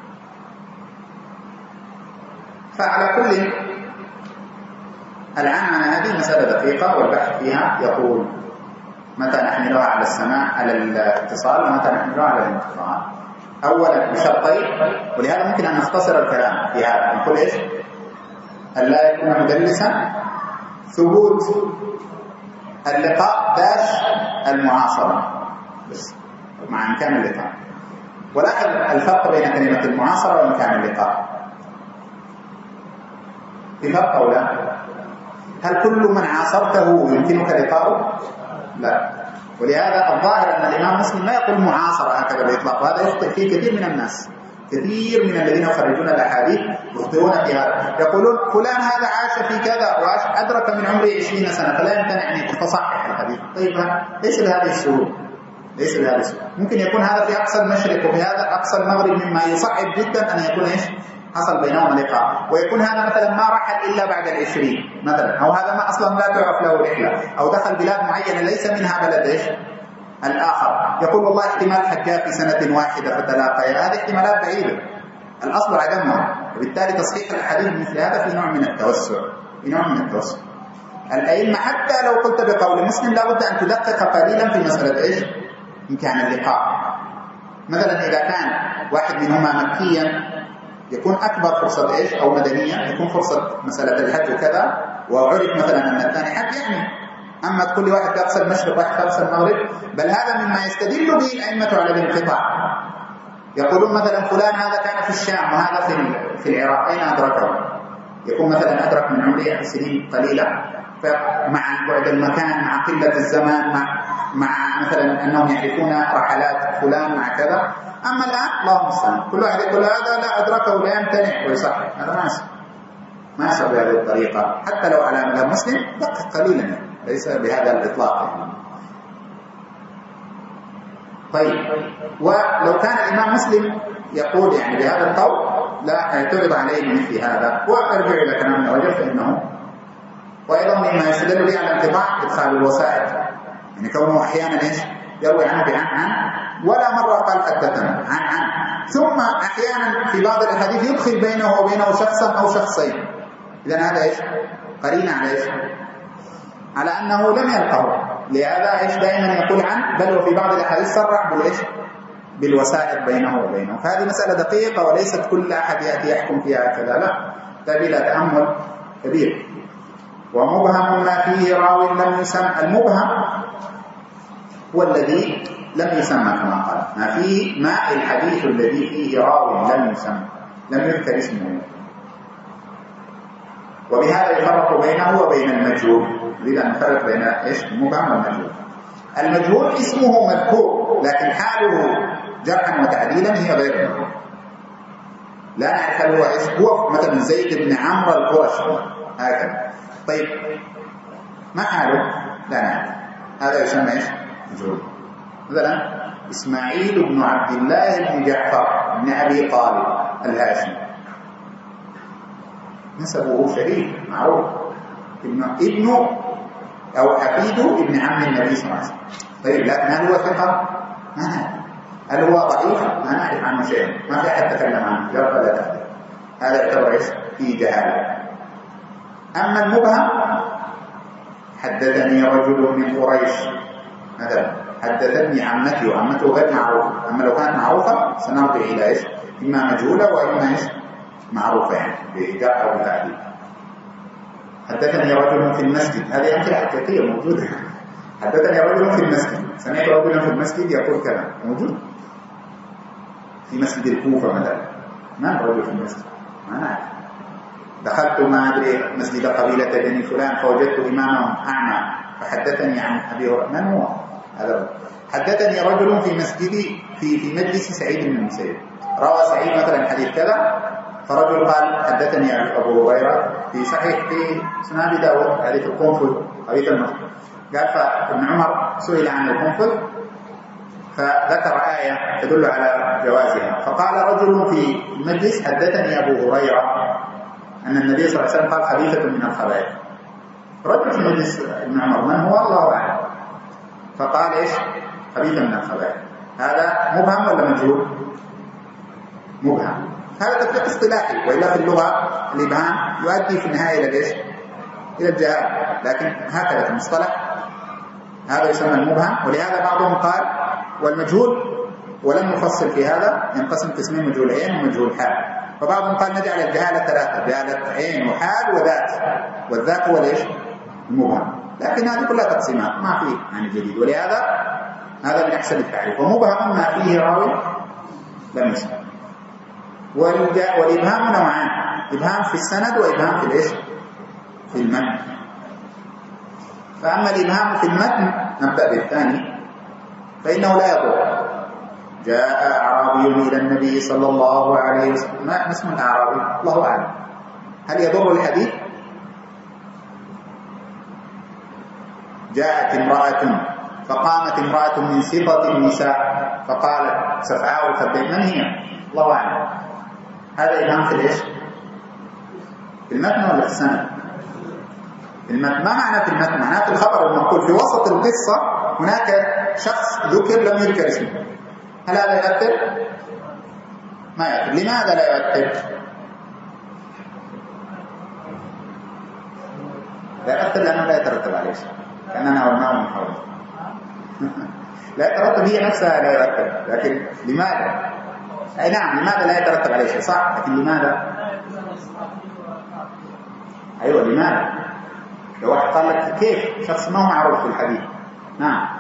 فعلى كل العنعنة هذه مسألة دقيقة، والبحث فيها يقول متى نحملها على السماع على الاتصال ومتى نحملها على الانقطاع. أولا بشرطين، ولهذا ممكن أن نختصر الكلام في هذا، نقول أن لا يكون مدلسا، ثبوت اللقاء داش المعاصرة بس مع إمكان اللقاء. ولاحظ الفرق بين كلمة المعاصرة وإمكان اللقاء، في فرق أو لا؟ هل كل من عاصرته يمكنك لقاؤه؟ لا. ولهذا الظاهر أن الإمام مسلم لا يقول معاصرة هكذا بإطلاق، وهذا يخطئ فيه كثير من الناس. كثير من الذين يخرجون الأحاديث يخطئون في هذا، يقولون فلان هذا عاش في كذا وأدرك من عمره 20 سنة فلا يمكن أن يتصحح الحديث. طيب ليس بهذه الشروط، ليس بهذه الشروط. ممكن يكون هذا في أقصى المشرق وفي هذا أقصى المغرب، مما يصعب جدا أن يكون حصل بينهما لقاء، ويكون هذا مثلا ما رحل إلا بعد 20 مثلا، أو هذا ما أصلا لا تعرف له رحلة، أو دخل بلاد معينة ليس منها بلد الآخر. يقول والله احتمال حجا في سنة واحدة فتلاقيا، هذه احتمالات بعيدة، الأصل عدمها. وبالتالي تصحيح الحديث مثل هذا في نوع من التوسع، في نوع من التوسع. الأئمة حتى لو قلت بقول مسلم لابد أن تدقق قليلا في مسألة إمكان اللقاء. مثلا إذا كان واحد منهما مكيا يكون أكبر فرصة أو مدنية يكون فرصة مسألة الحج وكذا، وعرف مثلا أن الثاني حج أما كل واحد في أقصى المشرق واحد في أقصى المغرب، بل هذا مما يستدل به الأئمة على الانقطاع. يقولون مثلا فلان هذا كان في الشام وهذا في العراق، أين أدركه؟ يكون مثلا أدرك من عمره سنين قليلة، فمع بعد المكان مع قلة الزمان مع مثلا أنهم يعرفون رحلات فلان مع كذا. أما الآن اللهم المستعان كل واحد يقول هذا لا أدركه لا يمتنع ويصحح، هذا ما يصح بهذه الطريقة. حتى لو على مذهب مسلم دقق قليلا، ليس بهذا الإطلاق. طيب، ولو كان الإمام مسلم يقول بهذا القول لا اعترض عليه مثل هذا، وأرجع إلى كلام ابن رجب فإنه. وأيضا مما يستدل به على الانقطاع إدخال الوسائل، كونه أحيانا يروي عنه عن ولا مرة قال حدثنا عن، ثم أحيانا في بعض الأحاديث يدخل بينه وبينه شخصا أو شخصين. إذن هذا قرينة على على أنه لم يلقه. لهذا دائما يقول عن، بل وفي بعض الأحاديث صرح بالوسائط بينه وبينه. فهذه مسألة دقيقة وليست كل أحد يأتي يحكم فيها كذا، لا، تبي إلى تأمل كبير. ومبهم ما فيه راو لم يسمى، المبهم هو الذي لم يسمى كما قال، ما الحديث الذي فيه راو لم يسمى، لم يذكر اسمه. وبهذا يفرق بينه وبين المجهول. لذا نفرق بين المبهم والمجهول. المجهول اسمه مذكور لكن حاله جرحا وتعديلا هي غير مذكور، لا نعرف هل هو مثلا زيد بن عمرو القرشي هكذا. طيب ما حاله؟ لا نعرف، هذا يسمى مجهول. مثلا إسماعيل بن عبد الله بن جعفر بن أبي طالب الهاشمي، نسبه شريف معروف، ابن أو حفيد ابن عم النبي صلى الله عليه وسلم. طيب لكن هل هو ثقة؟ ما نعرف. هل هو ضعيف؟ ما نعرف عنه شيء، ما في أحد تكلم عنه جرب ولا تأثير. هذا يعتبر ايش؟ في جهالة. أما المبهم حدثني رجل من قريش مثلا، حدثتني عمتي، وعمته غير معروفة. أما لو كانت معروفة سنرجع إلى ايش؟ إما مجهولة وإما ايش؟ معروفة، يعني بإيجاب أو بتعديل. حدثني رجل في المسجد، هذه أمثلة حقيقية موجودة. حدثني رجل في المسجد، سمعت رجلا في المسجد يقول كلام موجود في مسجد الكوفة مثلا. من رجل في المسجد؟ ما نعرف. دخلت ما أدري مسجد قبيلة بني فلان فوجدت إمامهم أعمى فحدثني عن أبي هريرة. من هو هذا؟ حدثني رجل في مسجدي في مجلس سعيد بن المسيب، روى سعيد مثلا حديث كذا، فرجل قال حدثني أبو هريرة في صحيح في سنن أبي داود حديث القنفذ حديث المسجد. قال فابن عمر سئل عن القنفذ فذكر آية تدل على جوازها، فقال رجل في المجلس حدثني أبو هريرة أن النبي صلى الله عليه وسلم قال خبيثة من الخبائث. رجل في مجلس ابن عمر من هو؟ الله أعلم. فقال إيش؟ خبيثة من الخبائث. هذا مبهم ولا مجهول؟ مبهم. هذا تفريق اصطلاحي، وإلا في اللغة الإبهام يؤدي في النهاية إلى إيش؟ إلى الجهالة، لكن هكذا في المصطلح هذا يسمى المبهم. ولهذا بعضهم قال والمجهول، ولم نفصل في هذا، ينقسم قسمين: مجهول عين ومجهول حال. فبعضهم قال نجعل الجهالة ثلاثة: جهالة عين وحال وذات، والذات هو ليش؟ المبهم. لكن هذه كلها تقسيمات ما في يعني جديد، ولهذا هذا من أحسن التعريف. ومبهم ما فيه راوي لم يسمع. والإبهام نوعان: إبهام في السند وإبهام في الإيش؟ في المتن. فأما الإبهام في المتن نبدأ بالثاني، فإنه لا يضر. جاء أعرابي إلى النبي صلى الله عليه وسلم. ما اسم الأعرابي؟ الله أعلم. هل يضر الحديث؟ جاءت امرأة فقامت امرأة من سبط النساء فقالت سفعاء الخدين. من هي؟ الله أعلم. هذا إبهام في الإيش؟ في المتن ولا في السند؟ في المتن. ما معنى في المتن؟ معناه في الخبر المنقول في وسط القصة هناك شخص ذكر لم يذكر اسمه. هل هذا يؤثر؟ ما يؤثر. لماذا لا يؤثر؟ لا يؤثر لأنه لا يترتب عليه شيء، كأننا والماء من حوله. لا يترتب، هي نفسها لا يؤثر. لكن لماذا؟ أي نعم، لماذا لا يترتب عليه شيء؟ صح، لكن لماذا؟ أيوة، لماذا؟ لو واحد قال لك كيف شخص ما هو معروف في الحديث؟ نعم،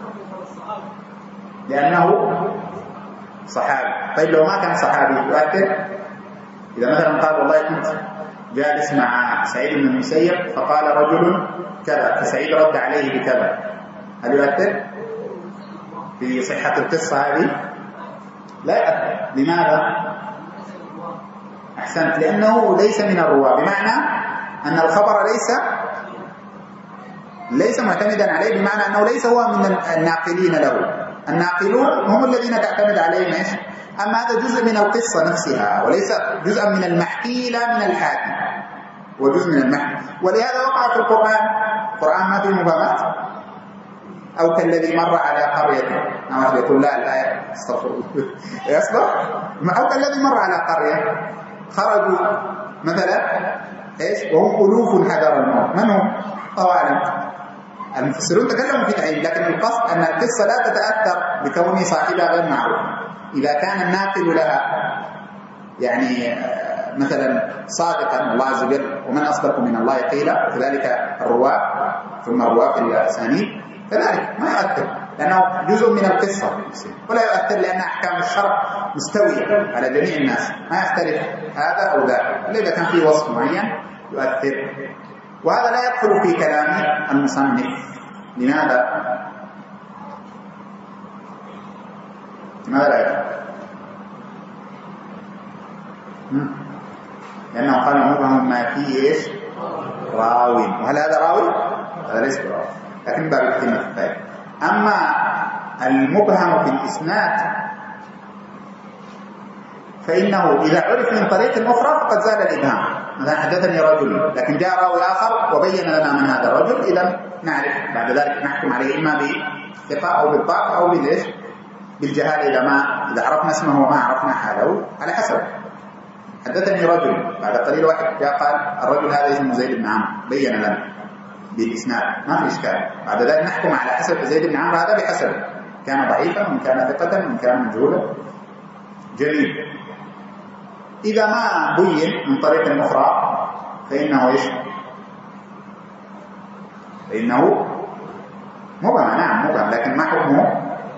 لأنه صحابي. طيب لو ما كان صحابي يؤثر؟ إذا مثلا قال والله كنت جالس مع سعيد بن المسيب فقال رجل كذا فسعيد رد عليه بكذا، هل يؤثر في صحة القصة هذه؟ لا يؤثر. لماذا؟ أحسنت، لأنه ليس من الرواة، بمعنى أن الخبر ليس معتمدا عليه، بمعنى أنه ليس هو من الناقلين له. الناقلون هم الذين تعتمد عليهم ايش؟ أما هذا جزء من القصة نفسها وليس جزءا من المحكي، لا من الحاكي، وجزء من المحكي. ولهذا وقع في القرآن ما فيه مبامات. أو كالذي مر على قرية، أو يقول لا الآية استغفر الله يصلح. أو كالذي مر على قرية خرجوا مثلا ايش وهم ألوف حذر الموت. من هم؟ الله أعلم. المفسرون تكلموا في تعيين، لكن القصد أن القصة لا تتأثر بكون صاحبها غير معروف. إذا كان الناقل لها يعني مثلا صادقا، الله عز وجل ومن أصدق من الله قيلا، كذلك الرواة ثم الرواة في الأسانيد كذلك ما يؤثر، لأنه جزء من القصة. ولا يؤثر لأن أحكام الشرع مستوية على جميع الناس، ما يختلف هذا أو ذاك، إلا إذا كان فيه وصف معين يؤثر. وهذا لا يدخل في كلام المصنف. لماذا لا يدخل؟ لأنه قال مبهم ما فيه إيش؟ راوي. وهل هذا راوي؟ هذا ليس راوي، لكن باب الاحتمال. طيب، أما المبهم في الإسناد فإنه إذا عرف من طريق أخرى فقد زال الإبهام. مثلا حدثني رجل لكن جاء راوي آخر وبين لنا من هذا الرجل، إذا نعرف بعد ذلك نحكم عليه إما بالثقة أو بالضعف أو بالجهالة إذا عرفنا اسمه وما عرفنا حاله على حسب. حدثني رجل بعد قليل واحد جاء قال الرجل هذا اسمه زيد بن عمرو، بين لنا بالإسناد ما في إشكال، بعد ذلك نحكم على حسب زيد بن عمرو هذا بحسب كان ضعيفا وإن كان ثقة وإن كان مجهولا. جميل. إذا ما بين من طريق أخرى فإنه إيش؟ فإنه مبهم. نعم مبهم، لكن ما حكمه؟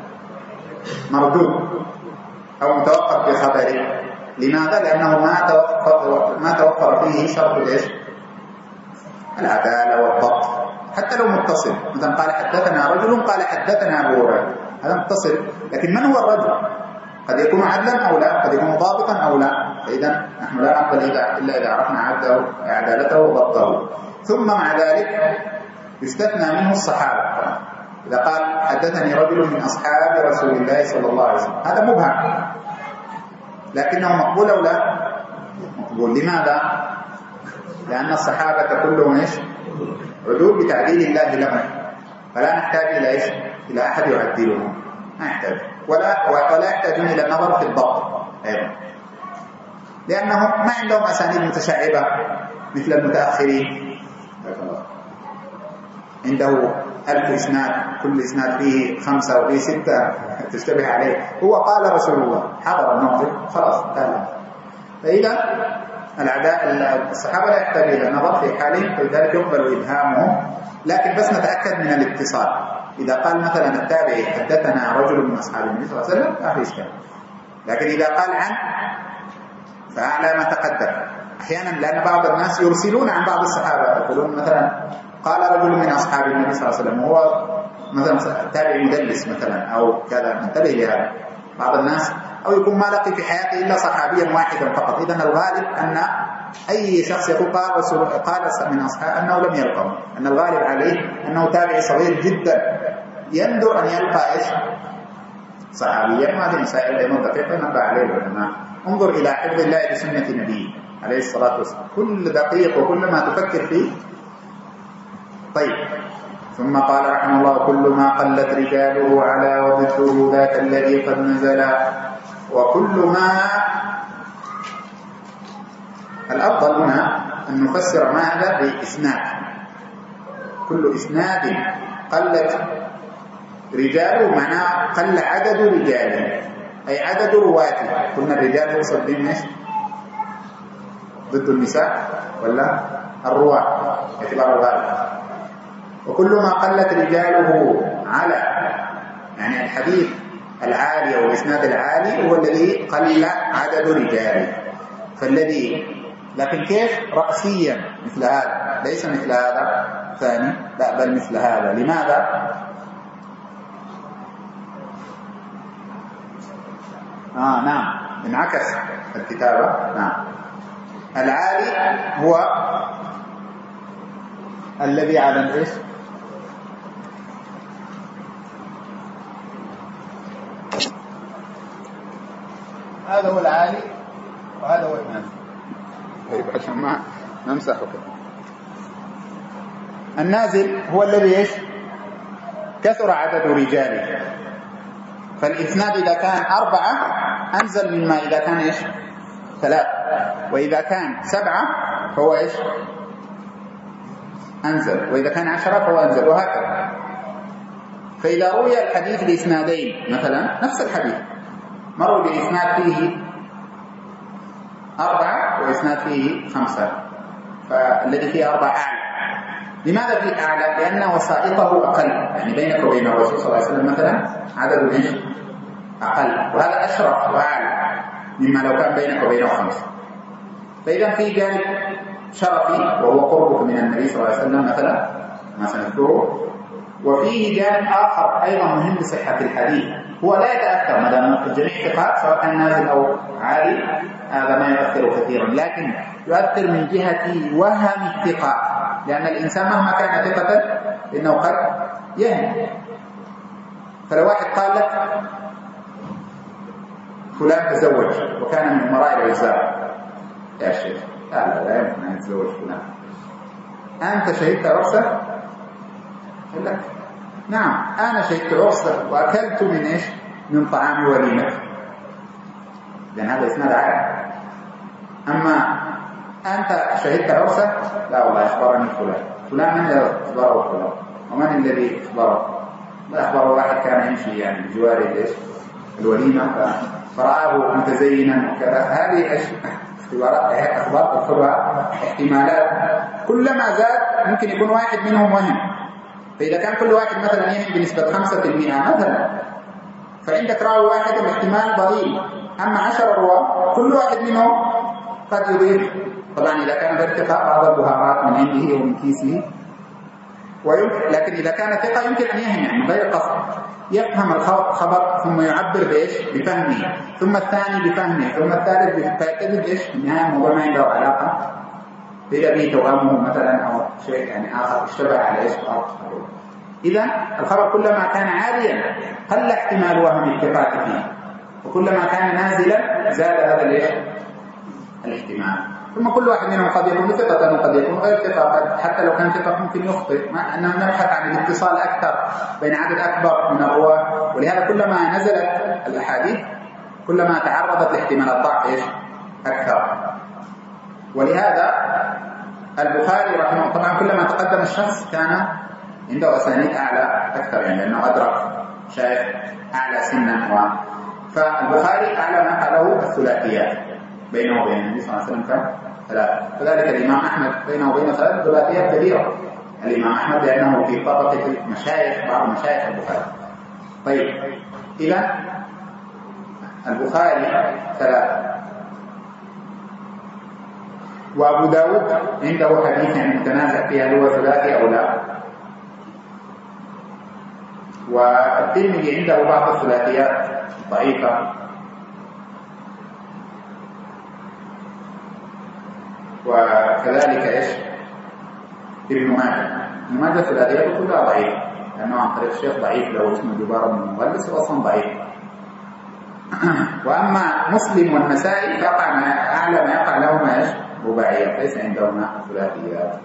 مردود أو متوقف في خبره. لماذا؟ لأنه ما توفر فيه شرط الإيش؟ العدالة والضبط. حتى لو متصل، مثلا قال حدثنا رجل قال حدثنا أبو هريرة، هذا متصل، لكن من هو الرجل؟ قد يكون عدلا أو لا، قد يكون ضابطا أو لا، فإذا نحن لا نقبل إلا إذا عرفنا عدالته وضبطه. ثم مع ذلك يستثنى منه الصحابة. إذا قال حدثني رجل من أصحاب رسول الله صلى الله عليه وسلم، هذا مبهم، لكنه مقبول أو لا؟ مقبول. لماذا؟ لأن الصحابة كلهم إيش؟ عدول بتعديل الله لهم، فلا نحتاج إلى إيش؟ إلى أحد يعدلهم، ما يحتاج، ولا يحتاجون إلى النظر في الضبط أيضا، لأنهم ما عندهم أسانيد متشعبة مثل المتأخرين، عنده 1000 إسناد، كل إسناد فيه 5 وفيه 6 تشتبه عليه. هو قال رسول الله، حضر الموقف خلاص انتهى. فإذا الصحابة لا يحتاج إلى النظر في حالهم، فلذلك يقبل إبهامهم، لكن بس نتأكد من الاتصال. إذا قال مثلا التابعي حدثنا رجل من أصحاب النبي صلى الله عليه وسلم ما في إشكال، لكن إذا قال عن فأعلى ما تقدم. أحيانا لأن بعض الناس يرسلون عن بعض الصحابة، يقولون مثلا قال رجل من أصحاب النبي صلى الله عليه وسلم، وهو مثلا تابعي مدلس مثلا أو كذا، انتبه لهذا. بعض الناس أو يكون ما لقي في حياته إلا صحابيا واحدا فقط. إذن الغالب أن أي شخص يقول قال من أصحاب أنه لم يلقه، أن الغالب عليه أنه تابعي صغير جدا، يندر أن يلقى إيش؟ صحابيا. وهذه مسائل أيضا دقيقة نبه عليه العلماء. انظر إلى حفظ الله لسنة نبيه عليه الصلاة والسلام، كل دقيق وكل ما تفكر فيه. طيب، ثم قال رحمه الله: كل ما قلت رجاله على وضده ذاك الذي قد نزل. وكل ما، الأفضل هنا أن نفسر ما هذا بإسناد. كل إسناد قلت رجاله معناه قل عدد رجاله، أي عدد رواته. قلنا الرجال يقصد بهم ايش؟ ضد النساء ولا الرواة اعتبار الغالب. وكل ما قلت رجاله على، يعني الحديث العالي أو الإسناد العالي هو الذي قل عدد رجاله. فالذي، لكن كيف؟ رأسيا مثل هذا، ليس مثل هذا ثاني، لا بل مثل هذا. لماذا؟ نعم، انعكس الكتابة. نعم، العالي هو الذي على الايش؟ هذا هو العالي وهذا هو النازل. طيب عشان ما نمسحه كده. النازل هو الذي ايش؟ كثر عدد رجاله. فالإسناد إذا كان 4 أنزل مما إذا كان إيش؟ 3. وإذا كان 7 فهو إيش؟ أنزل. وإذا كان 10 فهو أنزل، وهكذا. فإذا روي الحديث بإسنادين مثلا، نفس الحديث مر بإسناد فيه 4 وإسناد فيه 5، فالذي فيه 4 أعلى. لماذا فيه أعلى؟ لأن وسائطه أقل، يعني بينك وبين الرسول صلى الله عليه وسلم مثلا عدد إيش؟ أقل، وهذا أشرف وأعلى مما لو كان بينك وبينه 5. فإذا في جانب شرفي وهو قربك من النبي صلى الله عليه وسلم مثلا، ما سنذكره. وفيه جانب آخر أيضا مهم بصحة الحديث، هو لا يتأثر ما دام الجميع ثقات سواء كان نازل أو عالي، هذا ما يؤثر كثيرا، لكن يؤثر من جهة وهم الثقة، لأن الإنسان مهما كان ثقة إنه قد يهم. فلو واحد قال لك فلان تزوج وكان من أمراء العزاب، يا شيخ لا يمكن أن يتزوج فلان. أنت شهدت عرسه؟ يقول لك نعم أنا شهدت عرسه وأكلت من إيش؟ من طعام وليمته، لأن هذا إسناد عام. أما أنت شهدت عرسه؟ لا والله أخبرني فلان من أخبره فلان، ومن الذي أخبره؟ لا أخبره واحد كان يمشي يعني بجوار إيش؟ الوليمة فرآه متزينا وكذا. هذه إيش؟ أخبار تذكرها احتمالات، كلما زاد ممكن يكون واحد منهم وهم. فإذا كان كل واحد مثلا يهم بنسبة 5% مثلا، فعندك راوي واحد الاحتمال ضئيل. أما 10 رواة كل واحد منهم قد يضيف. طبعا إذا كان ارتقاء بعض البهارات من عنده ومن كيسه لكن إذا كان ثقة يمكن أن يهم يعني من غير قصد، يفهم الخبر ثم يعبر بإيش؟ بفهمه، ثم الثاني بفهمه، ثم الثالث فتجد إيش؟ في النهاية الموضوع ما عنده علاقة إذا به توامه مثلا أو شيء يعني آخر اشتبه على إيش؟ إذا الخبر كلما كان عاليا قل احتمال وهم الثقات فيه، وكلما كان نازلا زاد هذا الإيش؟ الاحتمال. ثم كل واحد منهم قد يكون ثقة وقد يكون غير ثقة، حتى لو كان ثقة ممكن يخطئ، مع أننا نبحث عن الاتصال أكثر بين عدد أكبر من الرواة. ولهذا كلما نزلت الأحاديث كلما تعرضت لاحتمال الضعف إيش؟ أكثر. ولهذا البخاري رحمه الله طبعا كلما تقدم الشخص كان عنده أسانيد أعلى أكثر، يعني لأنه أدرك شيخ أعلى سنا. فالبخاري أعلى ما قاله الثلاثيات بينه وبين النبي صلى الله عليه وسلم كم؟ 3. كذلك الإمام أحمد بينه وبين 3 ثلاثيات كبيرة. الإمام أحمد لأنه في طبقة المشايخ بعض مشايخ البخاري. طيب إذا البخاري 3. وأبو داود عنده حديث يعني متنازع فيها هل هو ثلاثي أو لا. والترمذي عنده بعض الثلاثيات ضعيفة. وكذلك ايش؟ ابن ماجه ثلاثياته كلها ضعيفه، لانه عن طريق الشيخ ضعيف لو اسمه جبار بن المغلس اصلا ضعيف. واما مسلم والنسائي فقع اعلى ما يقع لهما ايش؟ رباعيات، ليس عندهما ثلاثيات.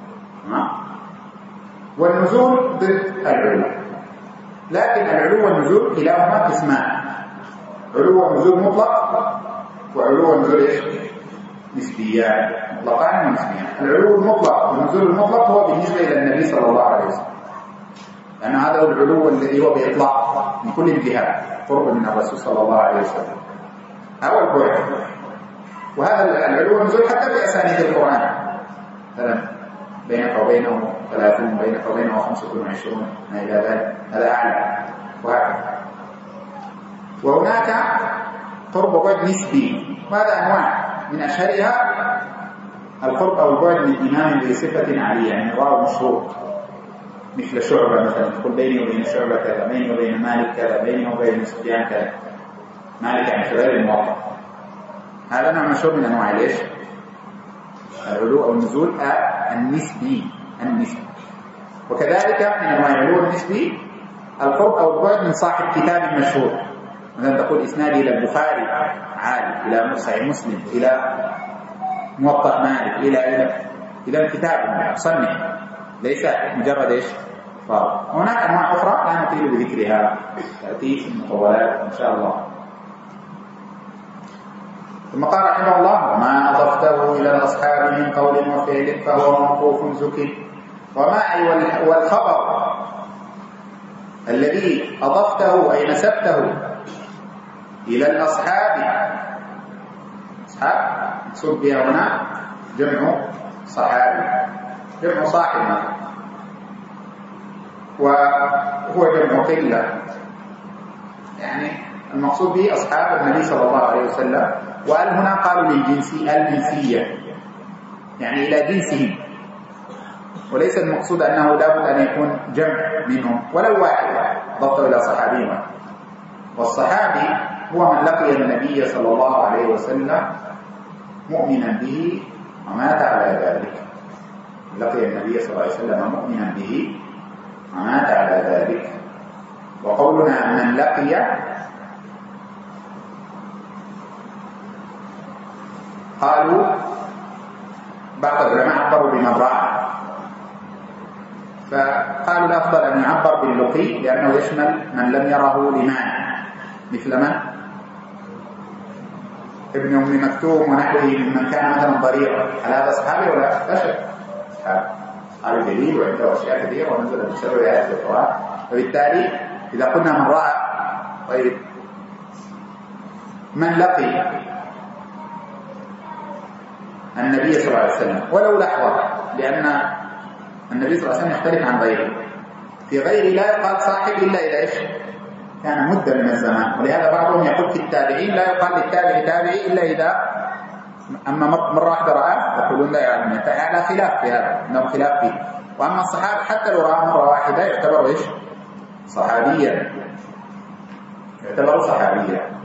والنزول ضد العلو، لكن العلو والنزول كلاهما قسمان: علو ونزول مطلق، وعلو ونزول ايش؟ نسبيان، مطلقان ونسبيان. العلو المطلق والنزول المطلق هو بالنسبة إلى النبي صلى الله عليه وسلم، لأن هذا هو العلو الذي هو بإطلاق من كل انتهاء قرب من الرسول صلى الله عليه وسلم أو البعد. وهذا العلو والنزول حتى بأسانيد القرآن، مثلا بينك وبينه 30 بينك وبينه 25 ما إلى ذلك، هذا أعلى وهكذا. وهناك قرب وبعد نسبي، وهذا أنواع من أشهرها القرب أو البعد من إمام بصفة عالية، يعني راوي مشهور مثل شعبة مثلا، تقول بيني وبين شعبة كذا، بيني وبين مالك كذا، بيني وبين سفيان كذا. مالك يعني في غير الموقع. هذا نوع مشهور من أنواع ليش؟ العلو أو النزول النسبي. وكذلك من أنواع العلو النسبي القرب أو البعد من صاحب كتاب مشهور، مثلا تقول إسنادي إلى البخاري عالي، إلى صحيح مسلم، إلى موطأ مالك، إلى الكتاب مصنف، ليس مجرد إيش؟ فاضل. هناك أنواع أخرى لا نطيل بذكرها، تأتي في المطولات إن شاء الله. ثم قال رحمه الله: وما أضفته إلى الأصحاب من قول وفعل فهو موقوف زكي. وما والخبر الذي أضفته أي نسبته إلى الأصحاب، أصحاب مقصود بها هنا جمع صحابي، جمع صاحب، وهو جمع قلة، يعني المقصود به أصحاب النبي صلى الله عليه وسلم. وقال هنا قالوا الجنسية، يعني إلى جنسهم، وليس المقصود أنه لابد أن يكون جمع منهم ولو واحد ضبطه إلى صحابي. والصحابي هو من لقي النبي صلى الله عليه وسلم مؤمنا به ومات على ذلك. لقي النبي صلى الله عليه وسلم مؤمنا به ومات على ذلك. وقولنا من لقي قالوا بعض العلماء عبروا بمن رأى، فقالوا الأفضل أن يعبر باللقي لأنه يشمل من لم يره لمانع، مثل من؟ ابن أم مكتوم ونحوه ممن كان مثلا ضريرا. هل هذا صحابي ولا لا شك؟ صحابي جليل وعنده أشياء كثيرة ونزل بسبب آيات القرآن. فبالتالي إذا قلنا من رأى، طيب من لقي النبي صلى الله عليه وسلم ولو لحظة، لأن النبي صلى الله عليه وسلم يختلف عن غيره. في غيره لا يقال صاحب إلا إذا إيش؟ كان مدة من الزمان. ولهذا بعضهم يقول في التابعين لا يقال للتابع تابعي إلا إذا أما مرة واحدة رأى يقولون لا يعلم. على خلاف في هذا، إنه خلاف فيه. وأما الصحابة حتى لو رأى مرة واحدة يعتبر إيش؟ صحابيا، يعتبر صحابيا.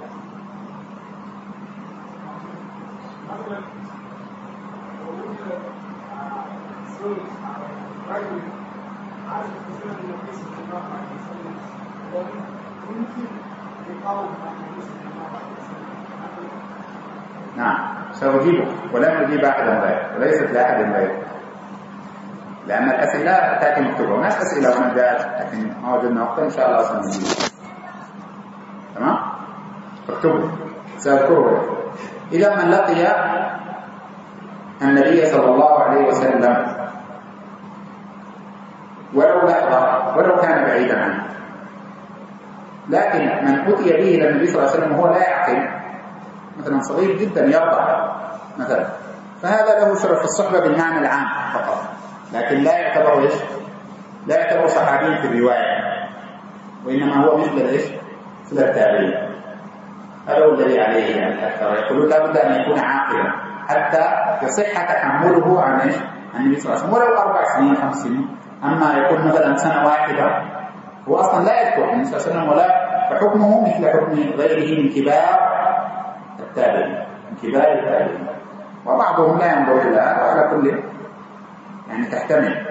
نعم سأجيبه ولم أجيب أحدا غيره، وليست لأحد غيره، لأن الأسئلة تأتي مكتوبة. وناس أسئلة هنا جاءت لكن ما وجدنا وقتا، إن شاء الله سنجيب. تمام؟ اكتبه سأذكره. إذا من لقي النبي صلى الله عليه وسلم ولو لحظة ولو كان بعيدا عنه، لكن من أتي به إلى النبي صلى الله عليه وسلم وهو لا يعقل، مثلا صغير جدا يرضع مثلا، فهذا له شرف الصحبة بالمعنى العام فقط، لكن لا يعتبر إيش؟ لا يعتبر صحابي في الرواية، وإنما هو مثل إيش؟ مثل التابعين. هذا هو الذي عليه يعني الأكثر يقولون لا بد أن يكون عاقلا حتى يصح تحمله عن إيش؟ عن النبي صلى الله عليه وسلم ولو 4 سنين 5 سنين. أما يكون مثلا سنة واحدة هو أصلا لا يذكر النبي صلى الله عليه وسلم، ولا فحكمه مثل حكم غيره من كبار التابعين، من كبار التابعين. وبعضهم لا ينظر إلى هذا، وعلى كل يعني تحتمل.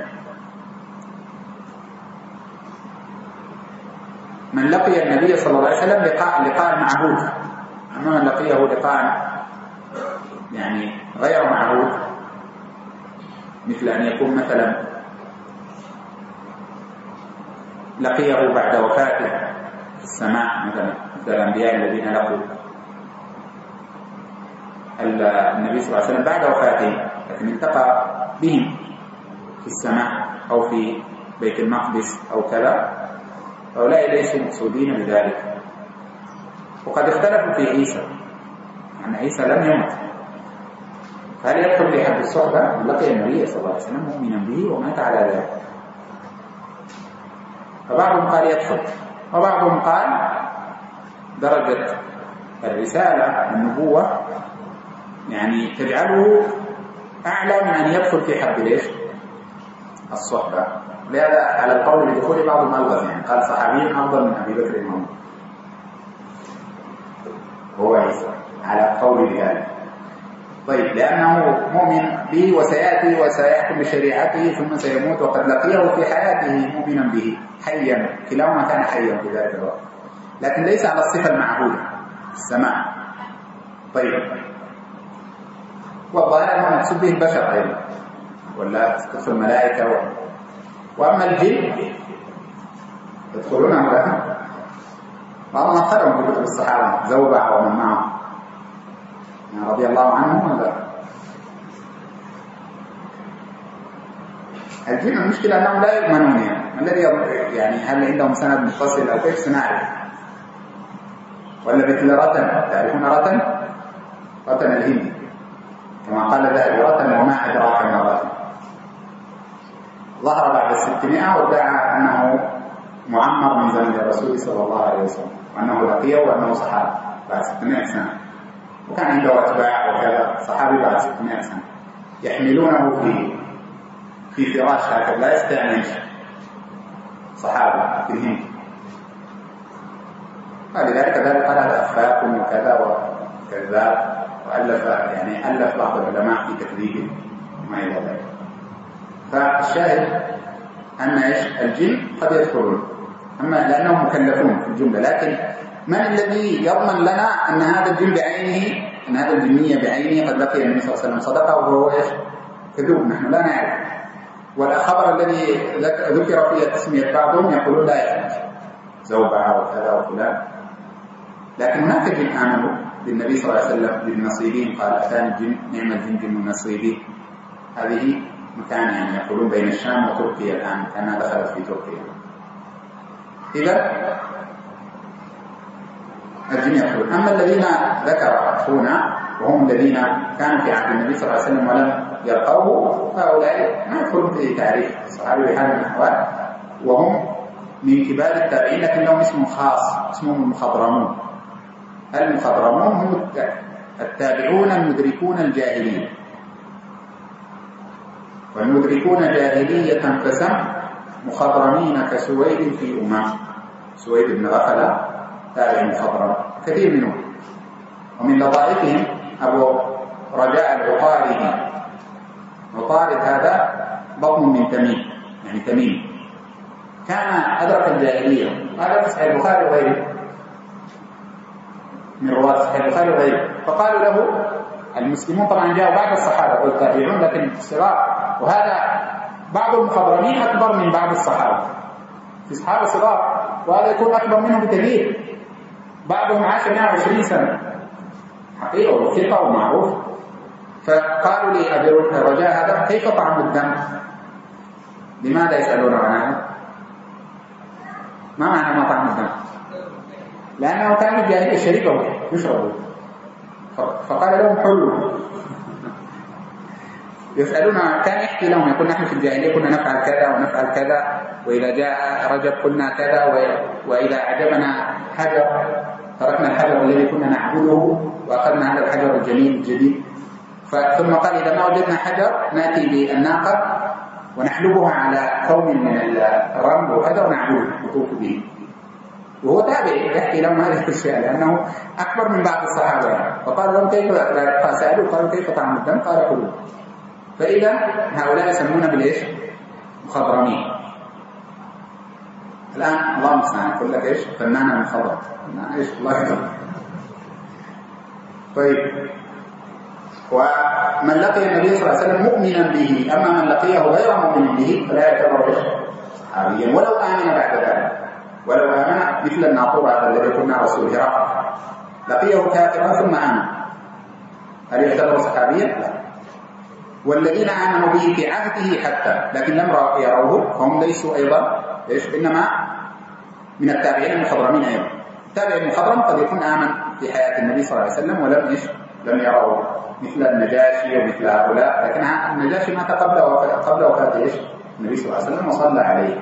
من لقي النبي صلى الله عليه وسلم لقاء معهود. أما من لقيه لقاء يعني غير معهود، مثل أن يكون مثلا لقيه بعد وفاته في السماء، مثل الأنبياء الذين لقوا النبي صلى الله عليه وسلم بعد وفاته لكن التقى بهم في السماء أو في بيت المقدس أو كذا، هؤلاء ليسوا مقصودين بذلك. وقد اختلفوا في عيسى، أن عيسى لم يمت، فهل يدخل في حد الصحبة من لقي النبي صلى الله عليه وسلم مؤمنا به ومات على ذلك؟ فبعضهم قال يدخل، وبعضهم قال درجة الرسالة النبوة يعني تجعله أعلى من أن يدخل في حد ليش؟ الصحبة. لهذا على القول بدخول بعضهم ألغز، يعني قال صحابي أفضل من أبي بكر وعمر هو عيسى على قول بذلك. طيب لأنه مؤمن به وسيأتي وسيحكم بشريعته ثم سيموت، وقد لقيه في حياته مؤمنا به حيا، كلاهما كان حيا في ذلك الوقت، لكن ليس على الصفة المعهودة السماع. طيب والظاهر أنه مقصود به البشر أيضا ولا تدخل الملائكة وأما الجن يدخلون أمرهم بعضهم أكثرهم في كتب الصحابة زوبع ومن معه يعني رضي الله عنهم. ولا الجن المشكلة أنهم لا يؤمنون، يعني الذي يعني هل عندهم سند متصل أو كيف سنعرف؟ ولا مثل رتن، تعرفون رتن؟ رتن الهندي كما قال ذهبي رتن وما أدراك ما رتن، ظهر بعد 600 وادعى أنه معمر من زمن الرسول صلى الله عليه وسلم، وأنه لقيه وأنه صحابي بعد 600 سنة، وكان عنده أتباع وكذا، صحابي بعد 600 سنة يحملونه في فراش هكذا لا يستعنيش، صحابي في الهند. فلذلك ذلك قال هذا أفاك وكذا وكذاب، ألف بعض العلماء في تكذيبه وما إلى ذلك. فالشاهد أن الجن قد يدخلون، أما لأنهم مكلفون في الجملة، لكن من الذي يضمن لنا أن هذا الجن بعينه، أن هذا الجنية بعينه قد لقي النبي صلى الله عليه وسلم صدقه وهو كذوب، نحن لا نعرف. والخبر الذي ذكر فيه تسمية بعضهم يقولون لا يثبت زوبعة وكذا وفلان. لكن هناك جن آمنوا بالنبي صلى الله عليه وسلم بالنصيبين، قال أتاني الجن نعم الجن جن النصيبين. هذه مكان يعني يقولون بين الشام وتركيا الآن، كانها دخلت في تركيا. إذا الجن يدخلون. أما الذين ذكر هنا وهم الذين كانوا في عهد النبي صلى الله عليه وسلم ولم يلقوه، فهؤلاء ما يدخلون في تعريف الصحابي بحال من الأحوال، وهم من كبار التابعين لكن لهم اسم خاص اسمهم المخضرمون. المخضرمون هم التابعون المدركون الجاهلية، والمدركون جاهلية فسم مخضرمين كسويد في سويد بن غفلة تابع مخضرم كثير منهم. ومن لطائفهم أبو رجاء العطاردي. عطارد هذا بطن من تميم، يعني تميم، كان أدرك الجاهلية. هذا في صحيح البخاري وغيره، من رواة صحيح البخاري وغيره. فقالوا له المسلمون، طبعا جاءوا بعد الصحابة والتابعون لكن صغار، وهذا بعض المخضرمين أكبر من بعض الصحابة، في صحابة صغار وهذا يكون أكبر منهم بكثير. بعضهم عاش 120 سنة حقيقة وثقة ومعروف. فقالوا لي أبي رجاء هذا كيف طعم الدم؟ لماذا يسألون عن هذا؟ ما معنى ما طعم الدم؟ لأنه كان الجاهلية شربه يشربه، فقال لهم حلو. يسألون، كان يحكي لهم يقول نحن في الجاهلية كنا نفعل كذا ونفعل كذا، وإذا جاء رجب قلنا كذا، وإذا عجبنا حجر تركنا الحجر الذي كنا نعبده وأخذنا هذا الحجر الجميل الجديد. ثم قال إذا ما وجدنا حجر نأتي بالناقة ونحلبها على كوم من الرمل وكذا ونعبده نطوف به. وهو تابع يحكي لهم هذه الأشياء لأنه أكبر من بعض الصحابة. فقال لهم كيف، فسألوا قالوا كيف طعم الدم؟ قال حلو. فإذا هؤلاء يسمون بالإيش؟ مخضرمين. الآن الله المستعان يقول لك إيش؟ فنان مخضرم، إيش الله يكرمك. طيب، ومن لقي النبي صلى الله عليه وسلم مؤمنا به، أما من لقيه غير مؤمن به فلا يعتبر صحابيا ولو آمن بعد ذلك، ولو آمن مثل الناطور هذا الذي قلنا رسول هرقل لقيه كافرا ثم آمن، هل يعتبر صحابيا؟ لا. والذين آمنوا به في عهده حتى لكن لم يروه فهم ليسوا أيضا إيش؟ إنما من التابعين المخضرمين أيضا. التابع المخضرم قد يكون آمن في حياة النبي صلى الله عليه وسلم ولم إيش؟ لم يروه، مثل النجاشي ومثل هؤلاء. لكن النجاشي مات قبل وفاة إيش؟ النبي صلى الله عليه وسلم وصلى عليه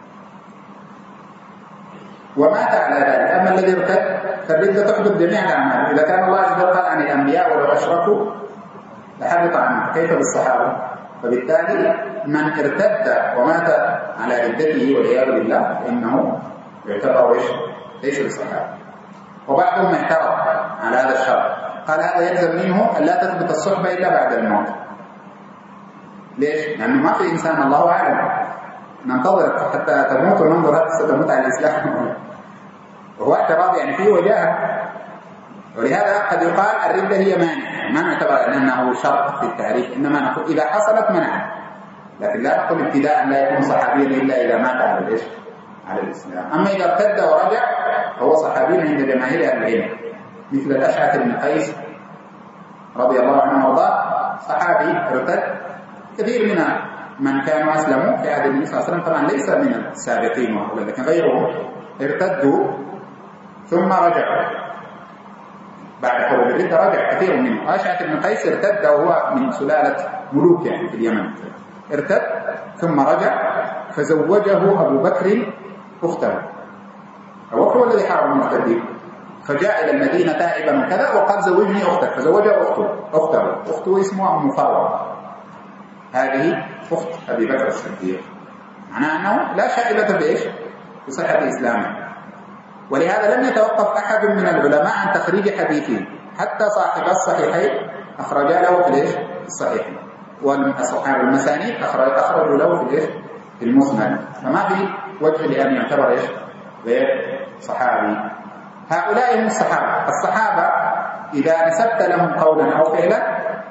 ومات على ذلك. أما الذي ارتد فالردة تحدث جميع الأعمال. إذا كان الله عز وجل قال عن الأنبياء ولو أشركوا لحبط عنهم، كيف بالصحابة؟ فبالتالي من ارتد ومات على ردته والعياذ بالله فإنه يعتبر إيش؟ ليس بالصحابة. وبعضهم اعترض على هذا الشرط، قال هذا يلزم منه أن لا تثبت الصحبة إلا بعد الموت. ليش؟ لأنه ما في إنسان الله أعلم ننتظر حتى تموت وننظر هل ستموت على الإسلام. وهو اعتراض يعني فيه وجاهه. ولهذا قد يقال الردة هي مانع، ما نعتبر أنه شرط في التعريف، إنما نقول إذا حصلت منع، لكن لا نقول ابتداء لا يكون صحابيا إلا إذا مات على الإيش؟ على الإسلام. أما إذا ارتد ورجع فهو صحابي عند جماهير أهل العلم، مثل الأشعث بن قيس رضي الله عنه وارضاه، صحابي ارتد. كثير من كانوا أسلموا في عهد النبي صلى الله عليه وسلم طبعا ليس من السابقين وهؤلاء، لكن غيرهم ارتدوا ثم رجعوا بعد حروب الردة، رجع كثير منهم. أشعث بن قيس ارتد وهو من سلالة ملوك يعني في اليمن، ارتد ثم رجع فزوجه أبو بكر أخته. أبو بكر هو الذي حارب المرتدين، فجاء إلى المدينة تائبا وكذا وقال زوجني أختك، فزوجه أخته اسمها أم فاروق. هذه أخت أبي بكر الصديق، معناه أنه لا شائبة بإيش؟ بصحة إسلامه. ولهذا لم يتوقف أحد من العلماء عن تخريج حديثه، حتى صاحب الصحيحين أخرجا له في الإيش؟ الصحيح، والأصحاب المسانيد أخرجوا له في الإيش؟ في المسند. فما في وجه لأن يعتبر إيش؟ غير صحابي. هؤلاء هم الصحابة. الصحابة إذا نسبت لهم قولا أو فعلا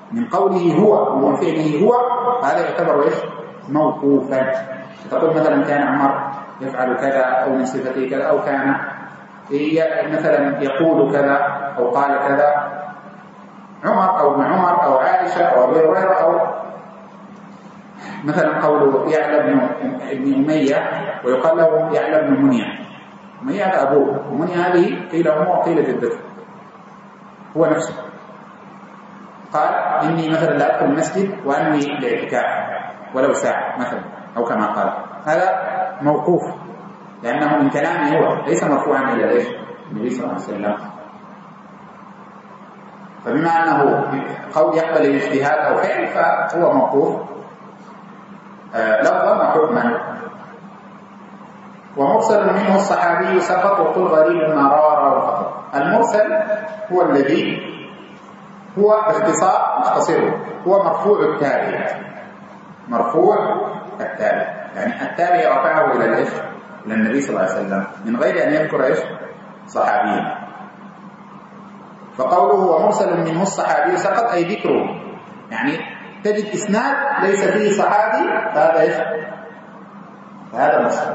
من قوله هو ومن فعله هو، هذا يعتبر إيش؟ موقوفا. تقول مثلا كان عمر يفعل كذا أو من صفته كذا، أو كان مثلا يقول كذا أو قال كذا عمر أو ابن عمر أو عائشة أو أبي هريرة، أو مثلا قول يعلى بن أمية ويقال له يعلى بن منيع. أمية هذا أبوه، ومنيع هذه قيل أمه وقيل جدته، هو نفسه. قال إني مثلا لا أدخل المسجد وأنوي الاعتكاف ولو ساعة مثلا، أو كما قال. هذا موقوف لأنه من كلامه هو، ليس مرفوعا إلى إيش؟ النبي صلى الله عليه وسلم. فبما أنه قول يقبل الاجتهاد أو فعل فهو موقوف لفظا وحكما. ومرسل منه الصحابي سقط وقل غريب ما روى وفقط. المرسل هو الذي هو باختصار مختصره هو مرفوع التابع، مرفوع التابع، يعني التابع رفعه إلى الإيش؟ إلى النبي صلى الله عليه وسلم من غير أن يذكر إيش؟ صحابيا. فقوله ومرسل منه الصحابي سقط أي ذكره، يعني تجد إسناد ليس فيه صحابي، فهذا إيش؟ فهذا مرسل.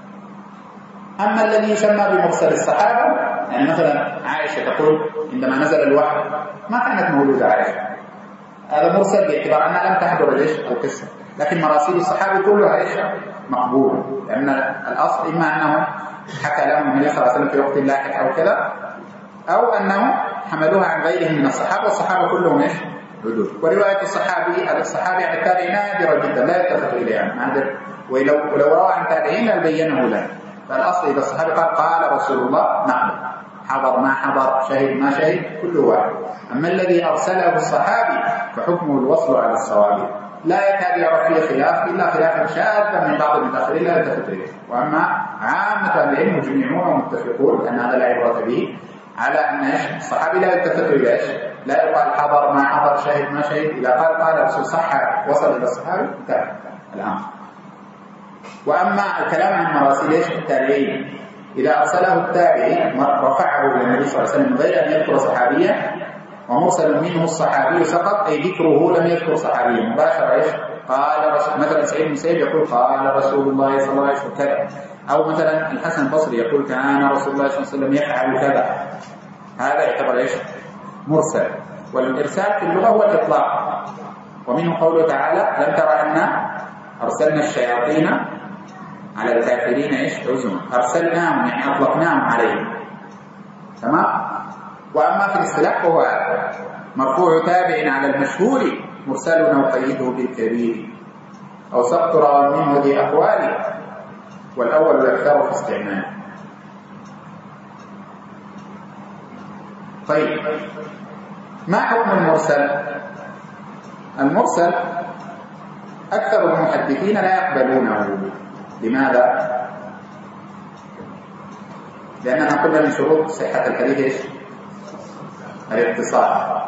أما الذي يسمى بمرسل الصحابة، يعني مثلا عائشة تقول عندما نزل الوحي ما كانت مولودة عائشة، هذا مرسل باعتبار أنها لم تحضر إيش؟ القصة. لكن مراسيل الصحابة كلها إيش؟ مقبولة، لأن الأصل إما أنه حكى لهم النبي صلى الله عليه وسلم في وقت لاحق أو كذا، أو أنهم حملوها عن غيرهم من الصحابة، والصحابة كلهم إيش؟ عدول. ورواية الصحابي عن التابعين نادرة جدا لا يتفق إليها نادر، ولو روى عن تابعين لبينه له. فالأصل إذا الصحابي قال رسول الله نعم، حضر ما حضر، شهد ما شهد، كل واحد. أما الذي أرسله الصحابي فحكمه الوصل على الصواب، لا يكاد يرى فيه خلاف إلا خلافا شاذا من بعض المتأخرين لا يلتفت إليه. وأما عامة العلم مجمعون ومتفقون أن هذا لا عبرة به، على أن الصحابي لا يلتفت إليه، لا يقال حضر ما حضر، شهد ما شهد. إذا قال رسول صح وصل إلى الصحابي انتهى الأمر. وأما الكلام عن مراسيل التابعين، إذا أرسله التابعي رفعه إلى النبي صلى الله عليه وسلم من غير أن يذكر صحابيا، ومرسل منه الصحابي سقط أي ذكره لم يذكر صحابيا مباشرة. إيش؟ قال رسول، مثلا سعيد بن مسيب يقول قال رسول الله صلى الله عليه وسلم كذا، أو مثلا الحسن البصري يقول كان رسول الله صلى الله عليه وسلم يفعل كذا، هذا يعتبر إيش؟ مرسل. والإرسال في اللغة هو الإطلاق، ومنه قوله تعالى لم ترى أن أرسلنا الشياطين على الكافرين إيش؟ عزما. أرسلناهم يعني أطلقناهم عليهم، تمام. وأما في الاصطلاح فهو مرفوع تابع على المشهور مرسل وقيده بالكبير، أو سقط راو منه ذي أقوال، والأول الأكثر في استعماله. طيب، ما حكم المرسل؟ المرسل أكثر المحدثين لا يقبلونه. لماذا؟ لأننا قلنا من شروط صحة الحديث إيش؟ الاتصال.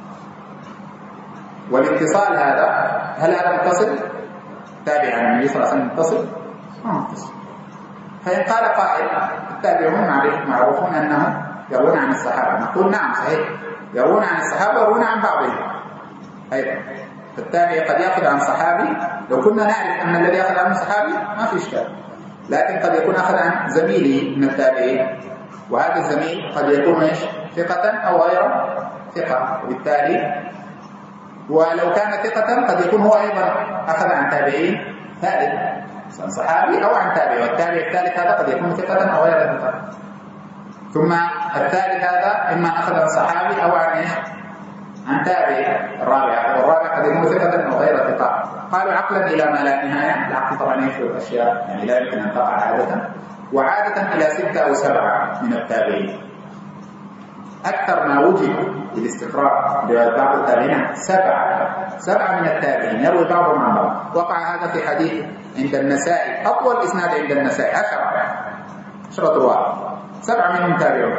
والاتصال هذا، هل هذا متصل؟ تابع عن النبي صلى الله عليه وسلم متصل؟ ما متصل. فإن قال قائل التابعون معروفون أنهم يروون عن الصحابة، نقول نعم صحيح، يروون عن الصحابة ويروون عن بعضهم أيضا. فالتابع قد يأخذ عن صحابي، لو كنا نعرف أن الذي يأخذ عن صحابي ما في إشكال، لكن قد يكون أخذ عن زميله من التابعين، وهذا الزميل قد يكون إيش؟ ثقة أو غير ثقة، وبالتالي ولو كان ثقة قد يكون هو أيضا أخذ عن تابعين ثالث، صحابي أو عن تابع، والتابع الثالث هذا قد يكون ثقة أو غير ثقة. ثم الثالث هذا إما أخذ عن صحابي أو عن إيش؟ عن تابع الرابع، والرابع قد يكون ثقة أو غير ثقة. قالوا عقلا إلى ما لا نهاية، العقل طبعا يشبه الأشياء يعني لا يمكن أن تقع عادة، وعادة إلى 6 أو 7 من التابعين. أكثر ما وجد بالاستقراء لبعض التابعين 7 من التابعين يروي بعضهم عن بعض. وقع هذا في حديث عند النسائي، أطول إسناد عند النسائي 10 رواة، 7 منهم تابعون